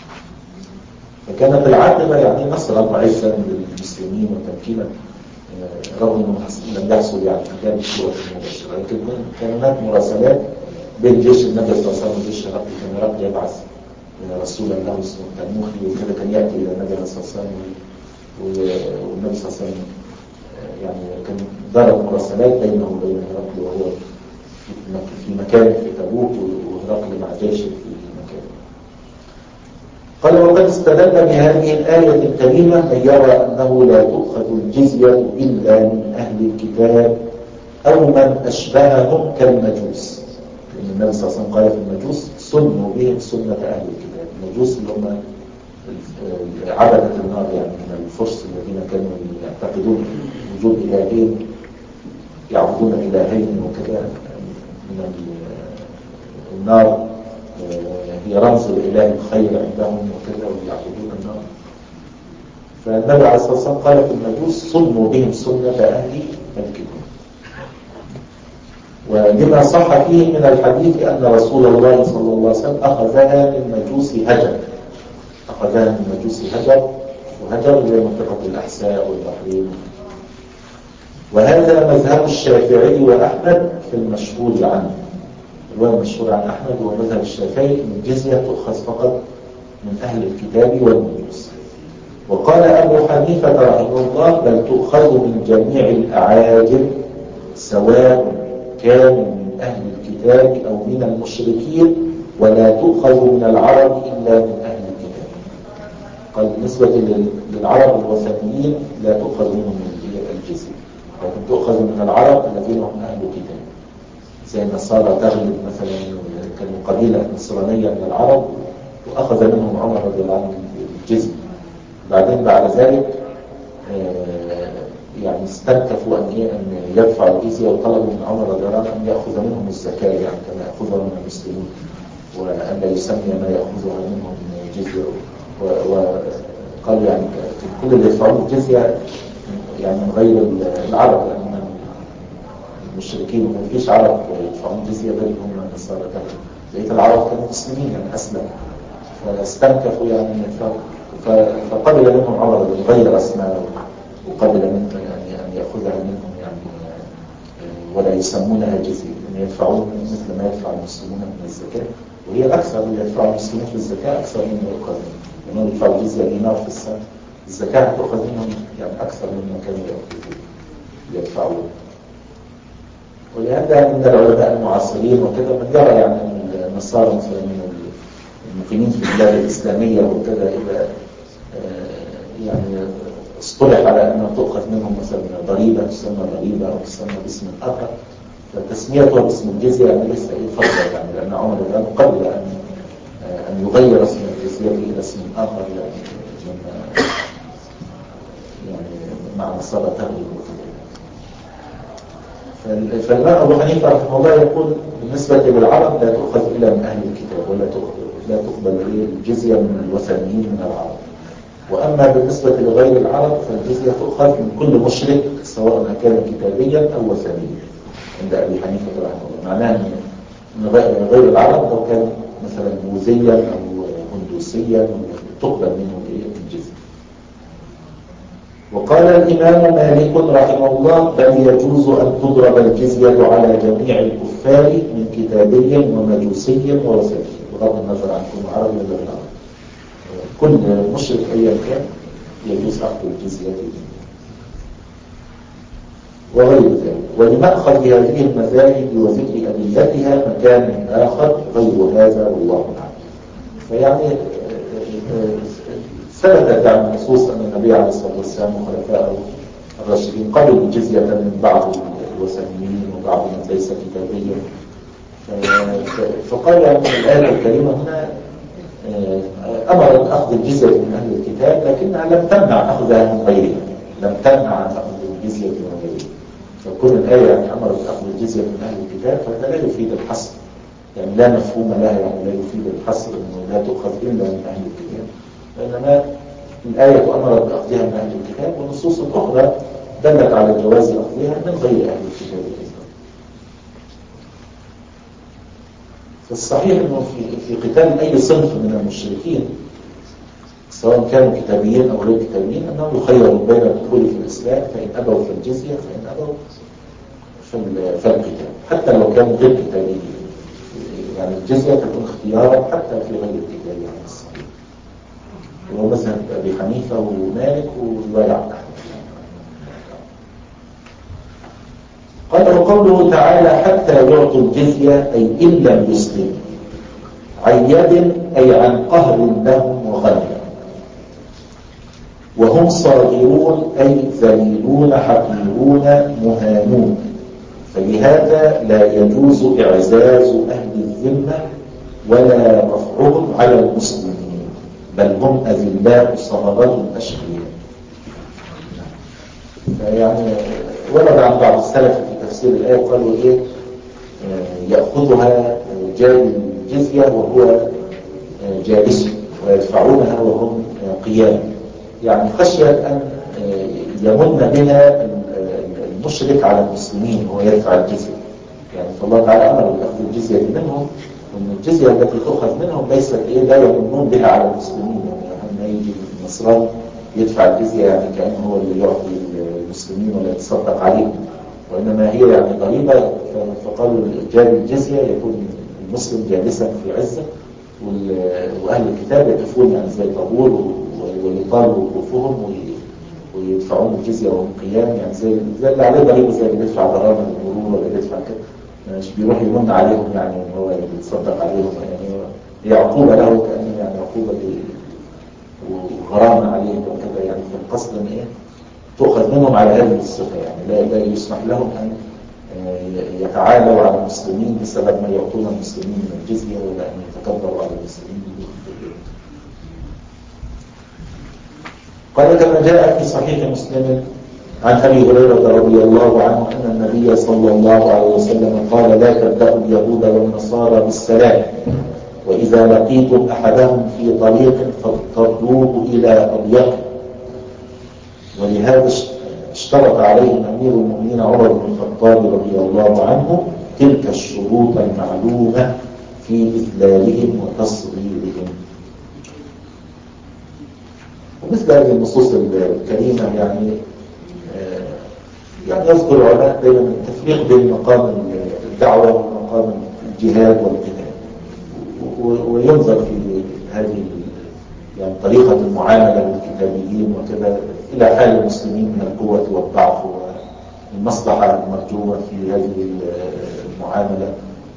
فكانت العاقبة يعني نصرا وعزا للمسلمين وتمكينا، رغم انه لم يحصل يعني كان بصورة مباشرة. لكن كان هناك مراسلات بين جيش النبي صلى الله عليه وسلم وجيش هرقل. كان هرقل يبعث رسولا له اسمه تنوخي وكذا كان يأتي إلى النبي صلى الله عليه وسلم، والنبي صلى الله عليه وسلم يعني كان دارت مراسلات بينه وبين هرقل وهو في مكان في تبوك وهرقل مع جيشه في مكان. قال وقد استدل بهذه الآية الكريمة من يرى أنه لا تؤخذ الجزية إلا من أهل الكتاب أو من أشبههم كالمجوس. لأن النبي صلى الله عليه وسلم قال في المجوس سنوا بهم سنة أهل الكتاب. المجوس اللي هم عبدة النار يعني من الفرس الذين كانوا يعتقدون وجود إلهين، يعبدون إلهين وكذا. من النار هي رمز الإله الخير عندهم وكذا ويعبدون النار. فالنبي عليه الصلاة والسلام قال في المجوس سنوا بهم سنة أهل الكتاب. ولما صح فيه من الحديث أن رسول الله صلى الله الله عليه وسلم أخذها من مجوس هجر، أخذها من مجوس هجر، وهجر هي منطقة الأحساء والبحرين. وهذا مذهب الشافعي وأحمد في المشهور عنه. الرواية المشهور عن أحمد هو مذهب الشافعي من جزية تؤخذ فقط من أهل الكتاب والمجوس. وقال أبو حنيفة رحمه الله بل تؤخذ من جميع الأعاجم سواء كان من أهل الكتاب أو من المشركين، ولا تؤخذ من العرب إلا من أهل الكتاب. قال بالنسبة للعرب الوثنيين لا تؤخذ منهم الجزية، لكن تؤخذ من العرب الذين هم أهل الكتاب، زي النصارى تغلب مثلا، كانوا قبيلة نصرانية من العرب وأخذ منهم عمر رضي الله عنه الجزية. بعدين بعد ذلك يعني استنكفوا أن أن يدفعوا الجزية، وطلبوا من عمر رضي الله عنه أن يأخذ منهم الزكاة يعني كما يأخذها من المسلمين، وأن لا يسمي ما يأخذها منهم جزية. وقالوا يعني كل اللي يدفعون الجزية يعني من غير العرب، لأن المشركين ما فيش عرب يدفعون جزية بل هم النصارى، بقية العرب كانوا مسلمين يعني أسلم، فاستنكفوا يعني أن يدفعوا، فقبل منهم عمر غير أسماء، وقبل منهم يعني أن يأخذها منهم يعني ولا يسمونها جزية، أن يدفعون مثل ما يدفع المسلمون من الزكاة، وهي أكثر من يدفع المسلمين في الزكاة أكثر مما يؤخذ منهم، لأنهم يدفعوا الجزية دينار في السنة، الزكاة تؤخذ منهم يعني أكثر مما كانوا يدفعون. ولهذا من العلماء المعاصرين وكذا من يرى يعني أن النصارى مثلا من المقيمين في البلاد الإسلامية وكذا إذا يعني اصطلح على أنها تؤخذ منهم مثلا ضريبة تسمى ضريبة أو تسمى باسم آخر، فتسميتها باسم الجزية يعني ليس أي فرق، يعني لأن عمر الآن قبل أن أن يغير اسم الجزية إلى اسم آخر يعني يعني مع نصارى تغلب. فالإمام أبو حنيفة رحمه الله يقول بالنسبة للعرب لا تؤخذ إلا من أهل الكتاب، ولا لا تقبل الجزية من الوثنيين من العرب. وأما بالنسبة لغير العرب فالجزية تؤخذ من كل مشرك سواء كان كتابيا أو وثنيا عند أبي حنيفة رحمه الله. معناه أن غير العرب لو كان مثلا بوذيا أو هندوسيا تقبل منه الجزية. وقال الإمام مالك رحمه الله بل يجوز أن تضرب الجزية على جميع الكفار من كتابي ومجوسي ووثني بغض النظر عن كل عربي ولا غير عربي، كل مشرك أيا كان يجوز أخذ الجزية وغير ذلك. ولمأخذ هذه المذاهب وذكر أدلتها مكان آخر غير هذا والله أعلم. فيعني ثبتت عن نصوص أن النبي عليه الصلاة والسلام وخلفائه الراشدين قبلوا الجزية من بعض الوثنيين وبعض من ليس كتابيا. فقال يعني الآية الكريمة هنا أمر بأخذ الجزية من أهل الكتاب، لكنها لم تمنع أخذها من غيرها، لم تمنع عن أخذ الجزية من غيرها. فكل الآية يعني أمر بأخذ الجزية من أهل الكتاب فهذا لا يفيد الحصر، يعني لا مفهوم لها، يعني لا يفيد الحصر أنه لا تؤخذ إلا من أهل الكتاب، وإنما الآية أمرت بأخذها من أهل الكتاب، والنصوص الأخرى دلت على جواز أخذها من غير أهل الكتاب أيضا. فالصحيح أنه في في قتال أي صنف من المشركين سواء كانوا كتابيين أو غير كتابيين أنهم يخيروا بين الدخول في الإسلام، فإن أبوا في الجزية، فإن أبوا في القتال، حتى لو كانوا غير كتابيين. يعني الجزية تكون اختيارا حتى في غير الكتاب يعني الصحيح. وهو مثلا أبي حنيفة ومالك ورواية عن أحمد. قال وقوله تعالى حتى يعطوا الجزية أي إن لم يسلموا، عن يد أي عن قهر لهم وغلبة، وهم صاغرون أي ذليلون حقيرون مهانون، فلهذا لا يجوز إعزاز أهل الذمة ولا رفعهم على المسلمين، بل هم أذلاء صغارة أشقياء. يعني ورد عن بعض السلف في تفسير الآية قالوا إيه يأخذها جاري الجزية وهو جالس ويدفعونها وهم قيام، يعني خشية أن يمن بها المشرك على المسلمين وهو يدفع الجزية. يعني فالله تعالى أمر بأخذ الجزية منهم وان الجزيه التي تؤخذ منهم ليست ايه لا يمنون بها على المسلمين، يعني لما يجي النصراني يدفع الجزيه يعني كانه هو اللي يعطي المسلمين ولا يتصدق عليهم، وانما هي يعني ضريبه. فقالوا جاب الجزيه يكون المسلم جالسا في عزه، واهل الكتاب يقفون يعني زي طابور ويطال وقوفهم ويدفعون الجزيه وهم قيام، يعني زي زي اللي عليه ضريبه، زي اللي بيدفع ضرائب المرور ولا بيدفع كده، مش بيروح يمن عليهم يعني ان هو يتصدق عليهم، يعني هي عقوبه له كانه يعني عقوبه وغرامه عليهم وكذا. يعني في القصد ان ايه تؤخذ منهم على هذه الصفه، يعني لا لا يسمح لهم ان يتعالوا على المسلمين بسبب ما يعطون المسلمين من الجزيه، ولا ان يتكبروا على المسلمين بدون الجزيه. قال كما جاء في صحيح مسلم عن ابي هريره رضي الله عنه ان النبي صلى الله عليه وسلم قال لا تبدأوا اليهود والنصارى بالسلام، واذا لقيتم احدهم في طريق فاضطروه الى اضيقه. ولهذا اشترط عليهم امير المؤمنين عمر بن الخطاب رضي الله عنه تلك الشروط المعلومه في اذلالهم وتصغيرهم. ومثل هذه النصوص الكريمه يعني يعني يذكر العلماء دائما التفريق بين مقام الدعوه ومقام الجهاد والقتال، وينظر في هذه يعني طريقه المعامله للكتابيين وكذا الى حال المسلمين من القوه والضعف والمصلحه المرجوه في هذه المعامله.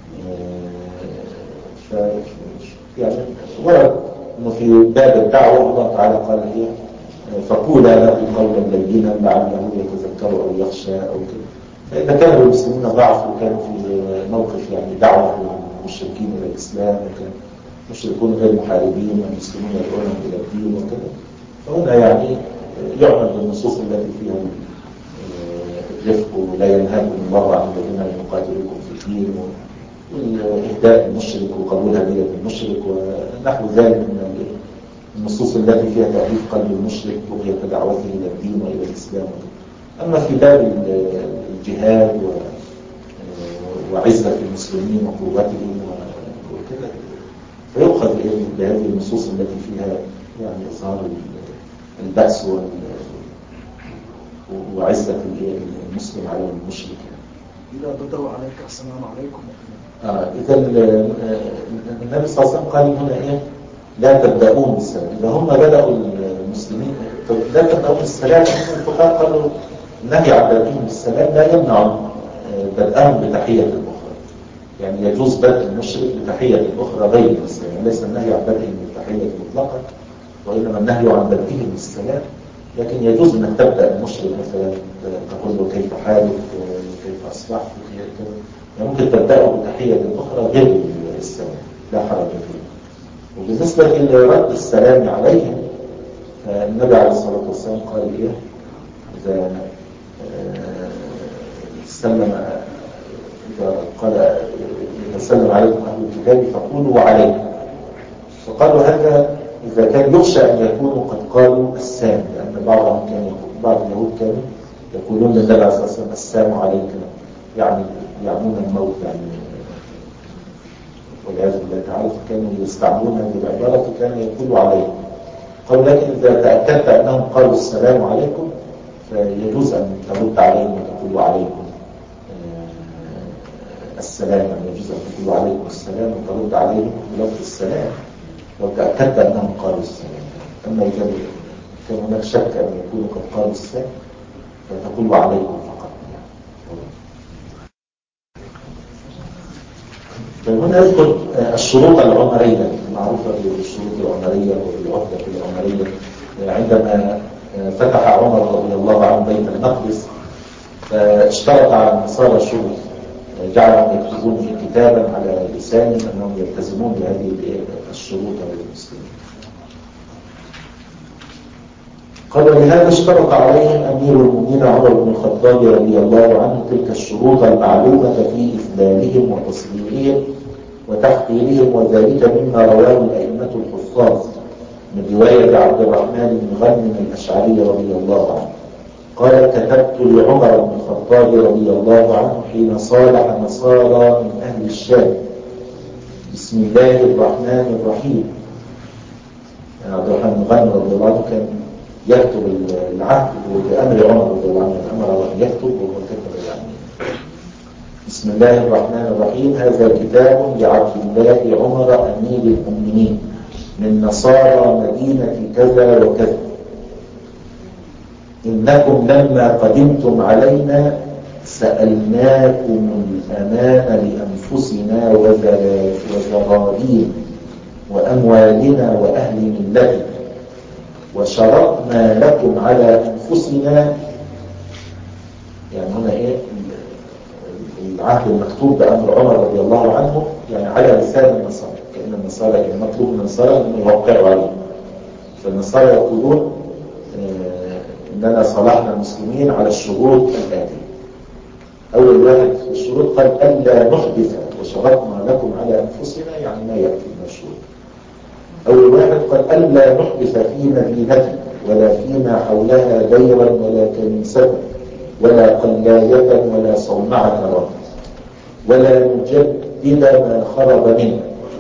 ف يعني ورد انه في باب الدعوه الله تعالى قال ايه فقولا له قولا لينا لعله يتذكر او يخشى او كده. فاذا كان المسلمين ضعف وكانوا في موقف يعني دعوه المشركين الى الاسلام، وكان المشركون غير محاربين والمسلمون يدعونهم الى الدين وكذا، فهنا يعني يعمل بالنصوص التي فيها الرفق ولا ينهاكم الله عن الذين يقاتلوكم في الدين، واهداء المشرك وقبول هديه المشرك ونحو ذلك من النصوص التي فيها تأليف قلب المشرك وهي دعوته الى الدين والى الاسلام. اما في باب الجهاد وعزه المسلمين وقوتهم وكذا فيؤخذ بهذه النصوص التي فيها يعني اظهار البأس وعزه المسلم على المشرك. إذا بدأوا عليك السلام عليكم. آه إذا النبي صلى الله عليه وسلم قال هنا إيه لا تبدأون بالسلام. إذا هم بدأوا المسلمين لا تبدأون بالسلام، الفقهاء قالوا النهي عن بدأهم بالسلام لا يمنع بدأهم بتحية أخرى، يعني يجوز بدء المشرك بتحية أخرى غير السلام، ليس النهي عن بدئهم بالتحية مطلقا وإنما النهي عن بدئهم بالسلام. لكن يجوز أنك تبدأ المشرك مثلا تقول له كيف حالك كيف أصبحت كذا، يعني ممكن تبدأه بتحية أخرى غير السلام لا حرج فيه. وبالنسبة لرد السلام عليهم النبي عليه الصلاة والسلام قال إيه إذا سلم إذا قال إذا سلم عليكم أهل الكتاب فقولوا وعليكم. فقالوا هذا إذا كان يخشى أن يكونوا قد قالوا السلام، لأن بعضهم كان يقول بعض اليهود كانوا يقولون للنبي عليه الصلاة والسلام السلام عليك، يعني يعنون الموت يعني والعياذ بالله تعالى، فكانوا يستعملون هذه العبارة فكانوا يقولوا عليكم. قالوا لكن إذا تأكدت أنهم قالوا السلام عليكم فيجوز أن ترد عليهم وتقولوا عليكم السلام، يعني يجوز أن تقولوا عليكم السلام وترد عليهم بلفظ السلام لو تأكدت أنهم قالوا السلام. أما إذا كان هناك شك أن يكونوا قد قالوا السلام فتقولوا عليكم فقط. فهنا يذكر الشروط العمرية المعروفة بالشروط العمرية وبالعهدة العمرية. عندما فتح عمر رضي الله عنه بيت المقدس فاشترط على النصارى شروط، جعلهم يكتبون كتابا على لسانهم أنهم يلتزمون بهذه الشروط للمسلمين. قال ولهذا اشترط عليهم أمير المؤمنين عمر بن الخطاب رضي الله عنه تلك الشروط المعلومة في إذلالهم وتصغيرهم وتحقيرهم، وذلك مما رواه الأئمة الحفاظ من رواية عبد الرحمن بن غنم الأشعري رضي الله عنه قال كتبت لعمر بن الخطاب رضي الله عنه حين صالح نصارى من أهل الشام بسم بسم الله الرحمن الرحيم. يعني عبد الرحمن بن غانم رضي الله عنه كان يكتب العهد بأمر عمر رضي الله عنه، أمر يكتب وهو كتب يعني بسم الله الرحمن الرحيم. هذا كتاب لعبد الله عمر أمير المؤمنين من نصارى مدينة كذا وكذا. إنكم لما قدمتم علينا سألناكم الأمان لأنفسنا وذرارينا وأموالنا وأهل ملتنا، وشرطنا لكم على أنفسنا. يعني هنا إيه العهد المكتوب بأمر عمر رضي الله عنه، يعني على لسان النصارى، كأن النصارى يعني مطلوب من النصارى أن يوقعوا عليه. فالنصارى يقولون إننا صالحنا المسلمين على الشروط الآتية. أول واحد في الشروط قال ألا نحدث وشرطنا لكم على أنفسنا، يعني ما يأتي من الشروط. أول واحد قال ألا نحدث في مدينتنا ولا فيما حولها ديرا ولا كنيسة ولا قلاية ولا صومعة رب، ولا نجدد ما خرب منه.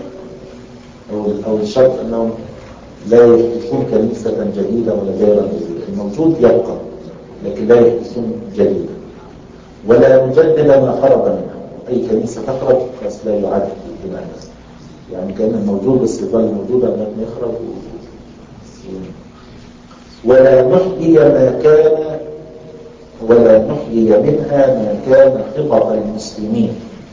أو الشرط أنهم لا يحدثون كنيسة جديدة ولا ديرا جديدة، الموجود يبقى لكن لا يحدثون جديدا. ولا نجدد ما خرب منه، أي كنيسة تخرب بس لا يعاد بناء الناس، يعني كان الموجود بس يظل موجودا لكن يخرب. ولا نحيي ما كان ولا نحيي منها ما كان خطط المسلمين،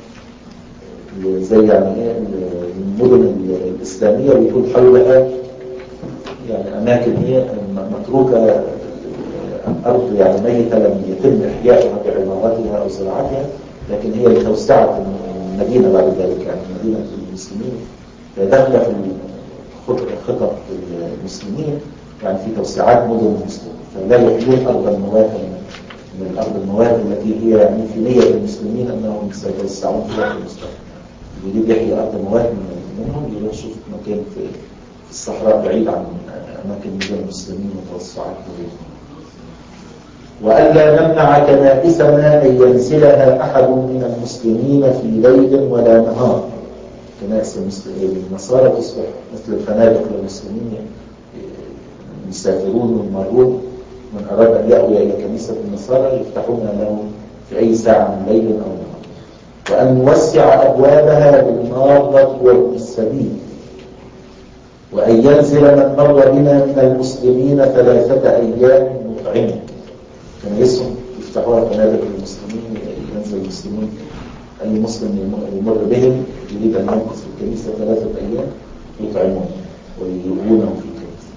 زي يعني ايه المدن الإسلامية بيكون حولها يعني أماكن هي متروكة، أرض يعني ميتة لم يتم إحيائها بعماراتها أو زراعتها، لكن هي اللي توسعت المدينة بعد ذلك، يعني مدينة المسلمين داخلة في خطط المسلمين، يعني في توسعات مدن المسلمين. فلا يحيون أرض الموات من الأرض الموات التي هي يعني في نية المسلمين أنهم سيتوسعون فيها في المستقبل. يريد يحيي أرض موات منهم يروح يشوف مكان في الصحراء بعيد عن أماكن مدن المسلمين وتوسعات مدنهم. وألا نمنع كنائسنا أن ينزلها أحد من المسلمين في ليل ولا نهار. كنائس النصارى تصبح مثل الفنادق للمسلمين، المسافرون والمارون من أراد أن يأوي إلى كنيسة النصارى يفتحون له في أي ساعة من ليل أو نهار. وأن نوسع أبوابها للمارة وابن السبيل. وأن ينزل من مر بنا من المسلمين ثلاثة أيام مطعمة. كنائسهم يفتحوها فنادق للمسلمين، ينزل المسلمين أي مسلم يمر بهم يريد أن يمكث في الكنيسة ثلاثة أيام يطعمون ويؤونهم في الكنيسة.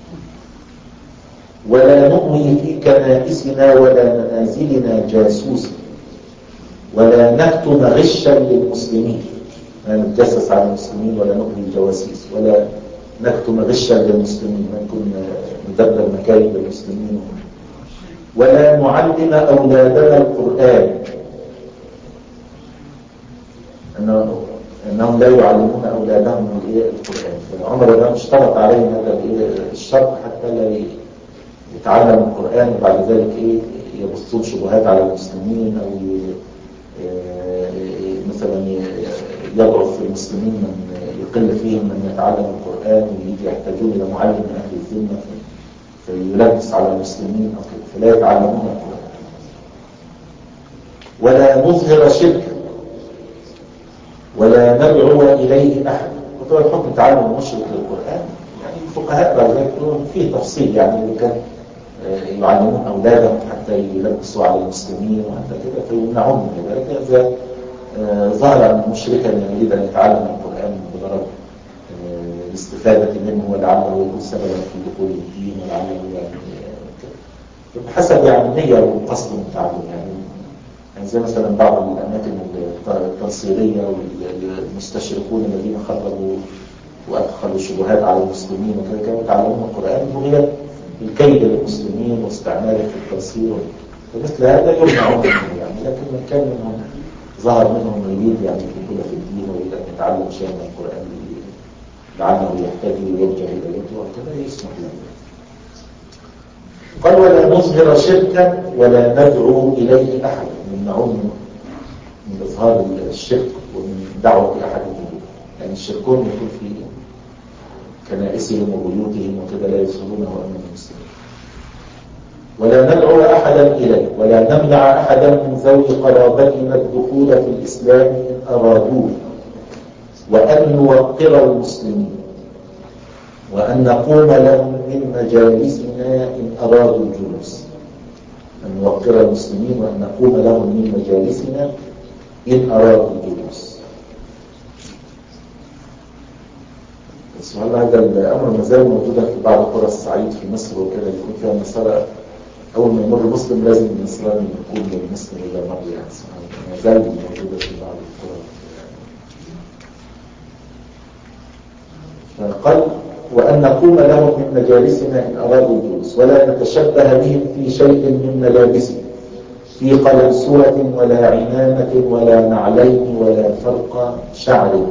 ولا نؤوي في كنائسنا ولا منازلنا جاسوسا، ولا نكتم غشا للمسلمين، لا نتجسس على المسلمين ولا نؤوي الجواسيس، ولا نكتم غشا للمسلمين، ما نكون ندبر مكايد للمسلمين. ولا نعلم أولادنا القرآن، أنهم لا يعلمون أولادهم القرآن. فعمر ده اشترط عليهم هذا الشرط حتى لا يتعلم القرآن وبعد ذلك إيه يبثون شبهات على المسلمين، أو مثلا يضعف في المسلمين من يقل فيهم من يتعلم القرآن ويجي يحتاجون إلى معلم من أهل الذمة فيلبس على المسلمين أو كده، فلا يتعلمون القرآن. ولا نظهر شركا ولا ندعو إليه أحد. وطبعا حكم تعلم المشرك للقرآن يعني الفقهاء بعد ذلك فيه تفصيل، يعني اللي كان يعلمون أولادهم حتى يلبسوا على المسلمين وحتى كده فيمنعون من ذلك. إذا ظهر أن مشركا يريد أن يتعلم القرآن بغرض الاستفادة منه ولعله يكون سببا في دخول الدين ولعله يعني بحسب يعني النية والقصد من التعلم. يعني يعني زي مثلا بعض الأماكن التنصيرية والمستشرقون الذين خرجوا وأدخلوا شبهات على المسلمين وكذا كانوا يتعلمون القرآن وهي الكيد للمسلمين واستعماله في التنصير، فمثل هذا يمنعون منه يعني. لكن من كان منهم ظهر منهم يريد يعني يدخل في الدين ويريد أن يتعلم شيئا من القرآن لعله يحتاج ويرجع إلى بيته وكذا يسمح له. قال ولا نظهر شركا ولا ندعو إليه أحد، يمنعون من إظهار الشرك ومن دعوة أحد إليه. يعني الشركون يكون في كنائسهم وبيوتهم وكذا لا يدخلونه أمام المسلمين. ولا ندعو أحدا إليه ولا نمنع أحدا من ذوي قرابتنا الدخول في الإسلام إن أرادوه، وأن نوقر المسلمين وأن نقوم لهم من مجالسنا إن أرادوا الجلوس. أن نوقر المسلمين وأن نقوم لهم من مجالسنا إن أرادوا الجلوس. سبحان الله، هذا الأمر ما زال موجودا في بعض قرى الصعيد في مصر وكذا، يكون فيها النصارى أول ما يمر مسلم لازم النصراني يكون للمسلم إلى مر، يعني سبحان الله ما زال موجودة في بعض القرى. فقال وأن نقوم لهم من مجالسنا إن أرادوا الجلوس، ولا نتشبه بهم في شيء من ملابسهم، في قلنسوة ولا عمامة ولا نعلين ولا فرق شعر.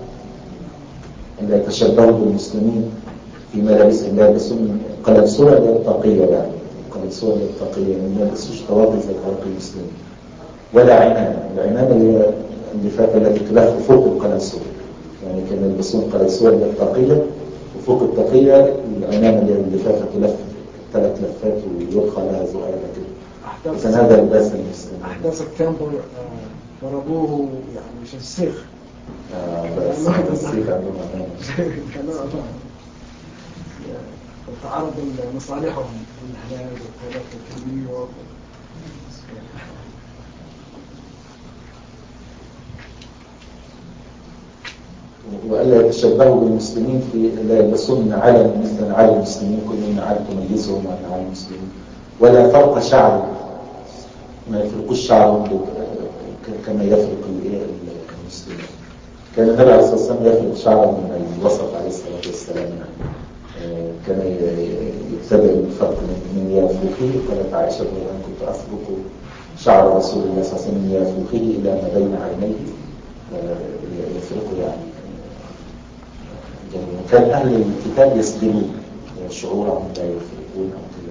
أن يتشبهوا بالمسلمين في ملابسهم، لا يلبسون قلنسوة للتقية، يعني قلنسوة للتقية، ما يلبسوش طواقي زي طواقي المسلمين، ولا عمامة. العمامة هي اللفافة التي تلف فوق القلنسوة، يعني كانوا يلبسون قلنسوة للتقية، وفوق التقية العمامة اللي اللفافة تلف ثلاث لفات ويرخى لها زؤالة كده. كان هذا لباس المسلمين. أحداث التمبر ضربوه يعني في السيخ. آه بس السيخ عندهم عمامة. كانوا تعرض لمصالحهم الحلال والطلاق والتنمية. وألا يتشبهوا بالمسلمين في لا يلبسون نعال مثل نعال المسلمين، كل نعال تميزهم عن نعال المسلمين، ولا فرق شعر، ما يفرقوش شعرهم كما يفرق المسلمين. كان النبي عليه الصلاة والسلام يفرق شعره من الوسط عليه الصلاة والسلام، كان يبتدأ بالفرق من يافوقه. قالت عائشة رضي الله عنها كنت أفرق شعر رسول الله صلى الله عليه وسلم من يافوقه إلى ما بين عينيه، يفرقه يعني. كان أهل الكتاب يسجلون شعورهم لا يفرقون أو كذا،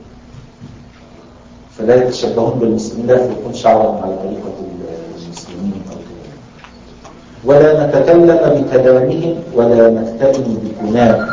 فلا يتشبهون بالمسلمين، لا يفرقون شعرهم على طريقة المسلمين أو كذا. ولا نتكلم بكلامهم ولا نكتئم بكلام،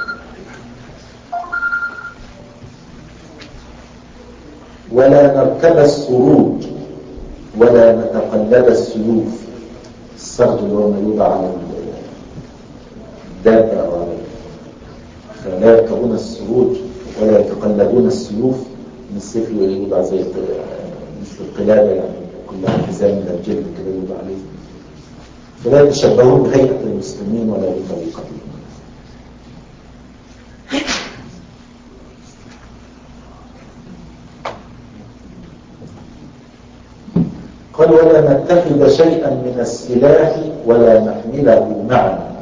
ولا نركب السروج ولا نتقلد السيوف. السرج اللي هو ما يوضع على الدابة أو على، فلا يركبون السروج ولا يتقلدون السيوف. من السيف يوضع زي مثل القلادة، يعني كلها حزام من الجلد كده يوضع عليه. فلا يتشبهون بهيئة المسلمين ولا بطريقتهم. قال ولا نتخذ شيئا من السلاح ولا نحمله معنا،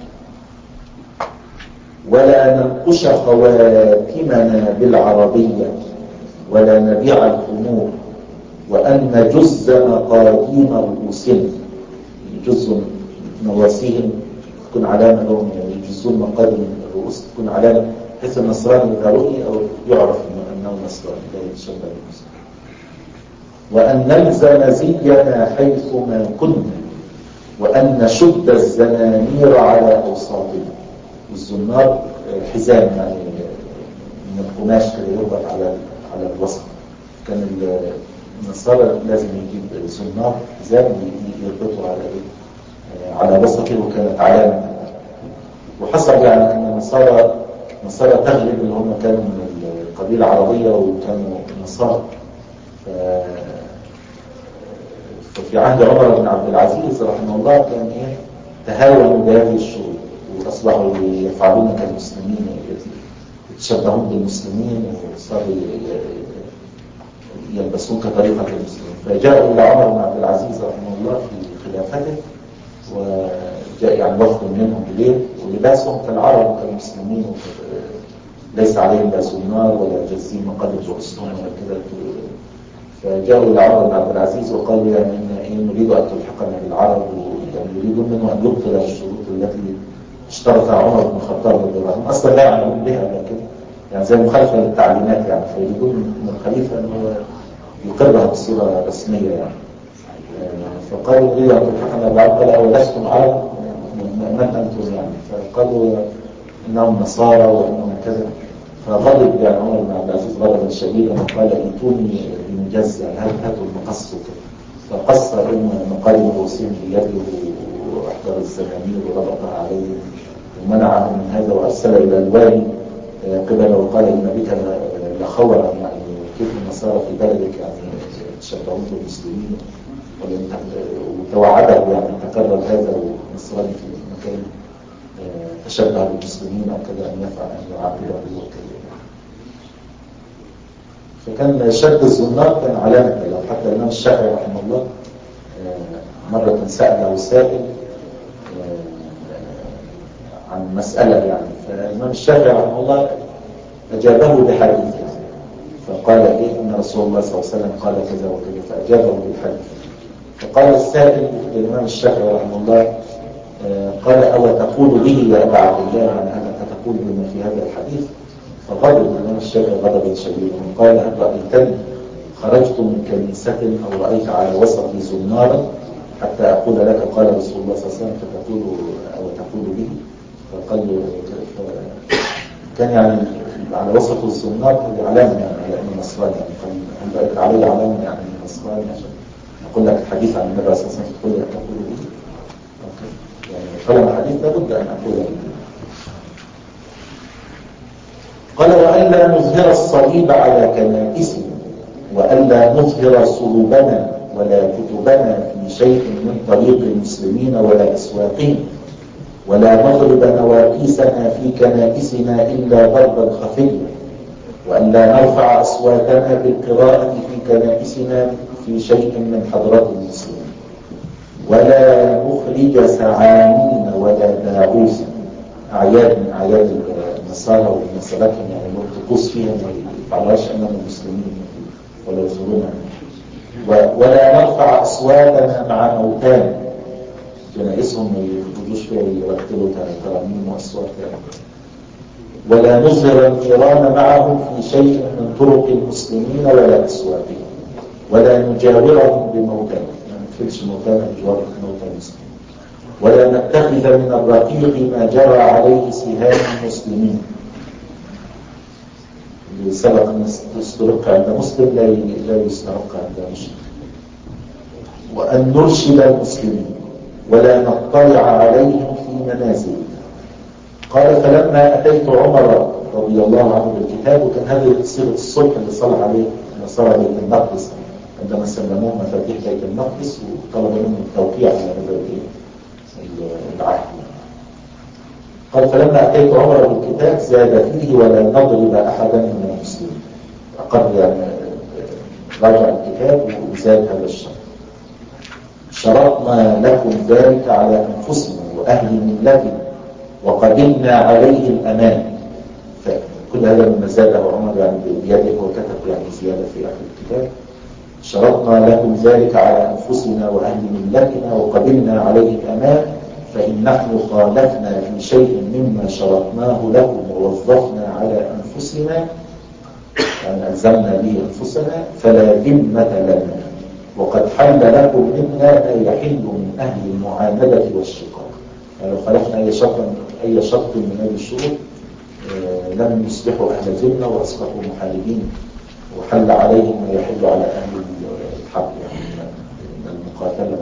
ولا ننقش خواتمنا بالعربية، ولا نبيع الخمور، وأن نجز مقاديم رؤوسنا. يجز نواسيهم تكون علامة لهم، يعني يجزون مقاديم الرؤوس تكون علامة، حيث النصراني إذا رؤي أو يعرف أنه نصراني لا يتشبه بالمسلم. وأن نلزم زينا حيثما كنا، وأن نشد الزنانير على أوساطنا. والزنار حزام يعني من القماش كده يربط على على الوسط. كان النصارى لازم يجيب زنار حزام يربطه على على وسطه، وكانت علامة. وحصل يعني أن النصارى النصارى تغلب اللي هم كانوا من القبيلة العربية وكانوا نصارى. ففي عهد عمر بن عبد العزيز رحمه الله كان ايه تهاونوا بهذه الشروط، واصبحوا يفعلون كالمسلمين، يتشبهون بالمسلمين، وصاروا يلبسون كطريقة المسلمين. فجاءوا الى عمر بن عبد العزيز رحمه الله في خلافته، وجاء يعني وفد منهم اليه ولباسهم كالعرب وكالمسلمين، ليس عليهم لا زنار ولا جزين مقدم رؤوسهم ولا كذا. فجاءوا إلى عمر بن عبد العزيز وقالوا يعني إن نريد أن تلحقنا بالعرب، يعني يريدون منه أن يبطل الشروط التي اشترطها عمر بن الخطاب رضي الله عنه، أصلا لا يعلمون بها لكن يعني زي مخالفة للتعليمات، يعني فيريدون من الخليفة أنه يقرها بصورة رسمية يعني. فقالوا نريد أن تلحقنا بالعرب، قال أولستم عرب؟ من أنتم يعني؟ فقالوا إنهم نصارى وإنهم كذا. فغضب يعني عمر بن عبد العزيز غضبا شديدا وقال ائتوني بمجزع، هاتوا المقص وكذا. فقص مقالب الرؤوسين في يده واحضر الزمامير وربطها عليه ومنعه من هذا، وارسل الى الوالي قبله وقال ان بك لخورا، يعني كيف النصارى في بلدك يعني تشبهون بالمسلمين، وتوعده يعني تكرر هذا والنصراني في مكان تشبه بالمسلمين او كذا ان يفعل ان يعاقبه وكذا. فكان شد الزنار كان علامة له. حتى الإمام الشافعي رحمه الله مرة سأله سائل عن مسألة يعني، فالإمام الشافعي رحمه الله أجابه بحديث، فقال إيه إن رسول الله صلى الله عليه وسلم قال كذا وكذا، فأجابه بالحديث. فقال السائل للإمام الشافعي رحمه الله قال أو تقول به يا أبا عبد الله، يعني أنك تقول بما في هذا الحديث؟ فغضب الإمام الشافعي غضبا شديدا وقال هل رأيتني خرجت من كنيسة أو رأيت على وسط زنارا حتى أقول لك قال رسول الله صلى الله عليه وسلم فتقول أو تقول به؟ فقال كان يعني على وسط الزنار هذه علامة يعني على أنه نصراني، يعني هل رأيت علي علامة يعني نصراني عشان أقول لك الحديث عن النبي صلى الله عليه وسلم تقول لك تقول به؟ يعني طالما حديث لابد أن أقول به. قال وألا نظهر الصليب على كنائسنا وألا نظهر صلوبنا ولا كتبنا في شيء من طريق المسلمين ولا أسواقهم ولا نضرب نواقيسنا في كنائسنا إلا ضربا خفيا وألا نرفع أصواتنا بالقراءة في كنائسنا في شيء من حضرات المسلمين ولا نخرج سعانين ولا داعوسا، أعياد من أعياد النصارى ومناسباتهم يعني الطقوس فيها ما يفعلهاش أمام المسلمين ولا يزورونها، ولا نرفع أصواتنا مع موتانا، جنائسهم ما يخرجوش فيها يرتلوا ترانيم وأصوات، ولا نظهر النيران معهم في شيء من طرق المسلمين ولا أسواقهم ولا نجاورهم بموتانا، ما نقفلش موتانا بجوار موتى المسلمين، ولا نتخذ من الرقيق ما جرى عليه سهام المسلمين اللي سبق أن يسترق عند مسلم لا يسترق عند مسلم، وأن نرشد المسلمين ولا نطلع عليهم في منازلهم. قال فلما أتيت عمر رضي الله عنه بالكتاب، وكان هذه صيغة الصلح اللي صلح عليه نصارى بيت المقدس عندما سلموه مفاتيح بيت المقدس وطلب منهم التوقيع على هذا العهد. قال فلما أتيت عمر بالكتاب زاد فيه ولا نضرب أحدا من المسلمين، أقر يعني راجع الكتاب وزاد هذا الشرط. شرطنا لكم ذلك على أنفسنا وأهل ملتنا وقدمنا عليه الأمان. فكل هذا مما زاده عمر يعني بيده وكتب يعني زيادة في آخر الكتاب. شرطنا لكم ذلك على أنفسنا وأهل ملتنا وقدمنا عليه الأمان، فإن نحن خالفنا في شيء مما شرطناه لكم ووظفنا على أنفسنا يعني ألزمنا به أنفسنا فلا ذمة لنا، وقد حل لكم منا ما يحل من أهل المعاندة والشقاق. يعني لو خالفنا أي شرط أي شرط من هذه الشروط لم يصبحوا أهل ذمة وأصبحوا محاربين، وحل عليهم ما يحل على أهل الحق يعني من المقاتلة.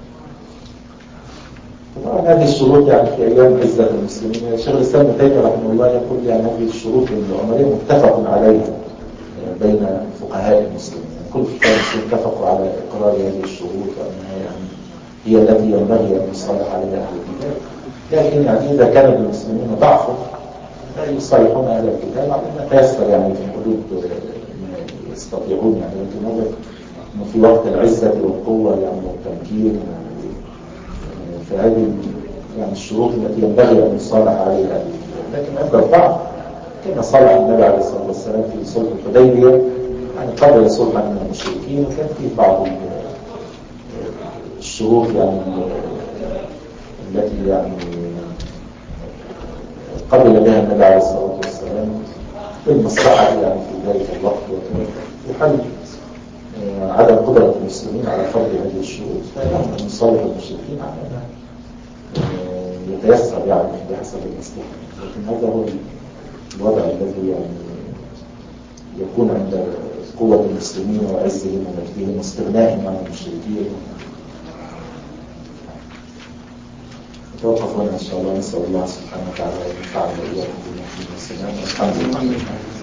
طبعا هذه الشروط يعني في أيام عزة المسلمين شيخ الإسلام ابن تيمية رحمه الله يقول يعني هذه الشروط العمرية متفق عليها بين فقهاء المسلمين، كل فقهاء المسلمين اتفقوا على إقرار هذه الشروط وأنها يعني هي التي ينبغي أن يصالح عليها أهل الكتاب. لكن يعني إذا كان للمسلمين ضعف يصالحون أهل الكتاب على ما تيسر يعني في حدود ما يستطيعون يعني، لكن هذا في وقت العزة والقوة يعني والتمكين، فهذه يعني الشروط التي ينبغي أن يصالح عليها. لكن عند الضعف كما صالح النبي عليه الصلاة والسلام في صلح الحديبية يعني قبل صلحا من المشركين، وكان في بعض الشروط يعني التي يعني قبل بها النبي عليه الصلاة والسلام بالمصلحة يعني في ذلك الوقت، وحل عدم قدرة المسلمين على فرض هذه الشروط فلهم أن يصالحوا المشركين على يتيسر يعني بحسب المصلحة. لكن هذا هو الوضع الذي يعني يكون عند قوة المسلمين وعزهم ومجدهم واستغنائهم عن المشركين. نتوقف هنا إن شاء الله. نسأل الله سبحانه وتعالى أن ينفعنا وإياكم بالمحسنين والسلام والحمد لله.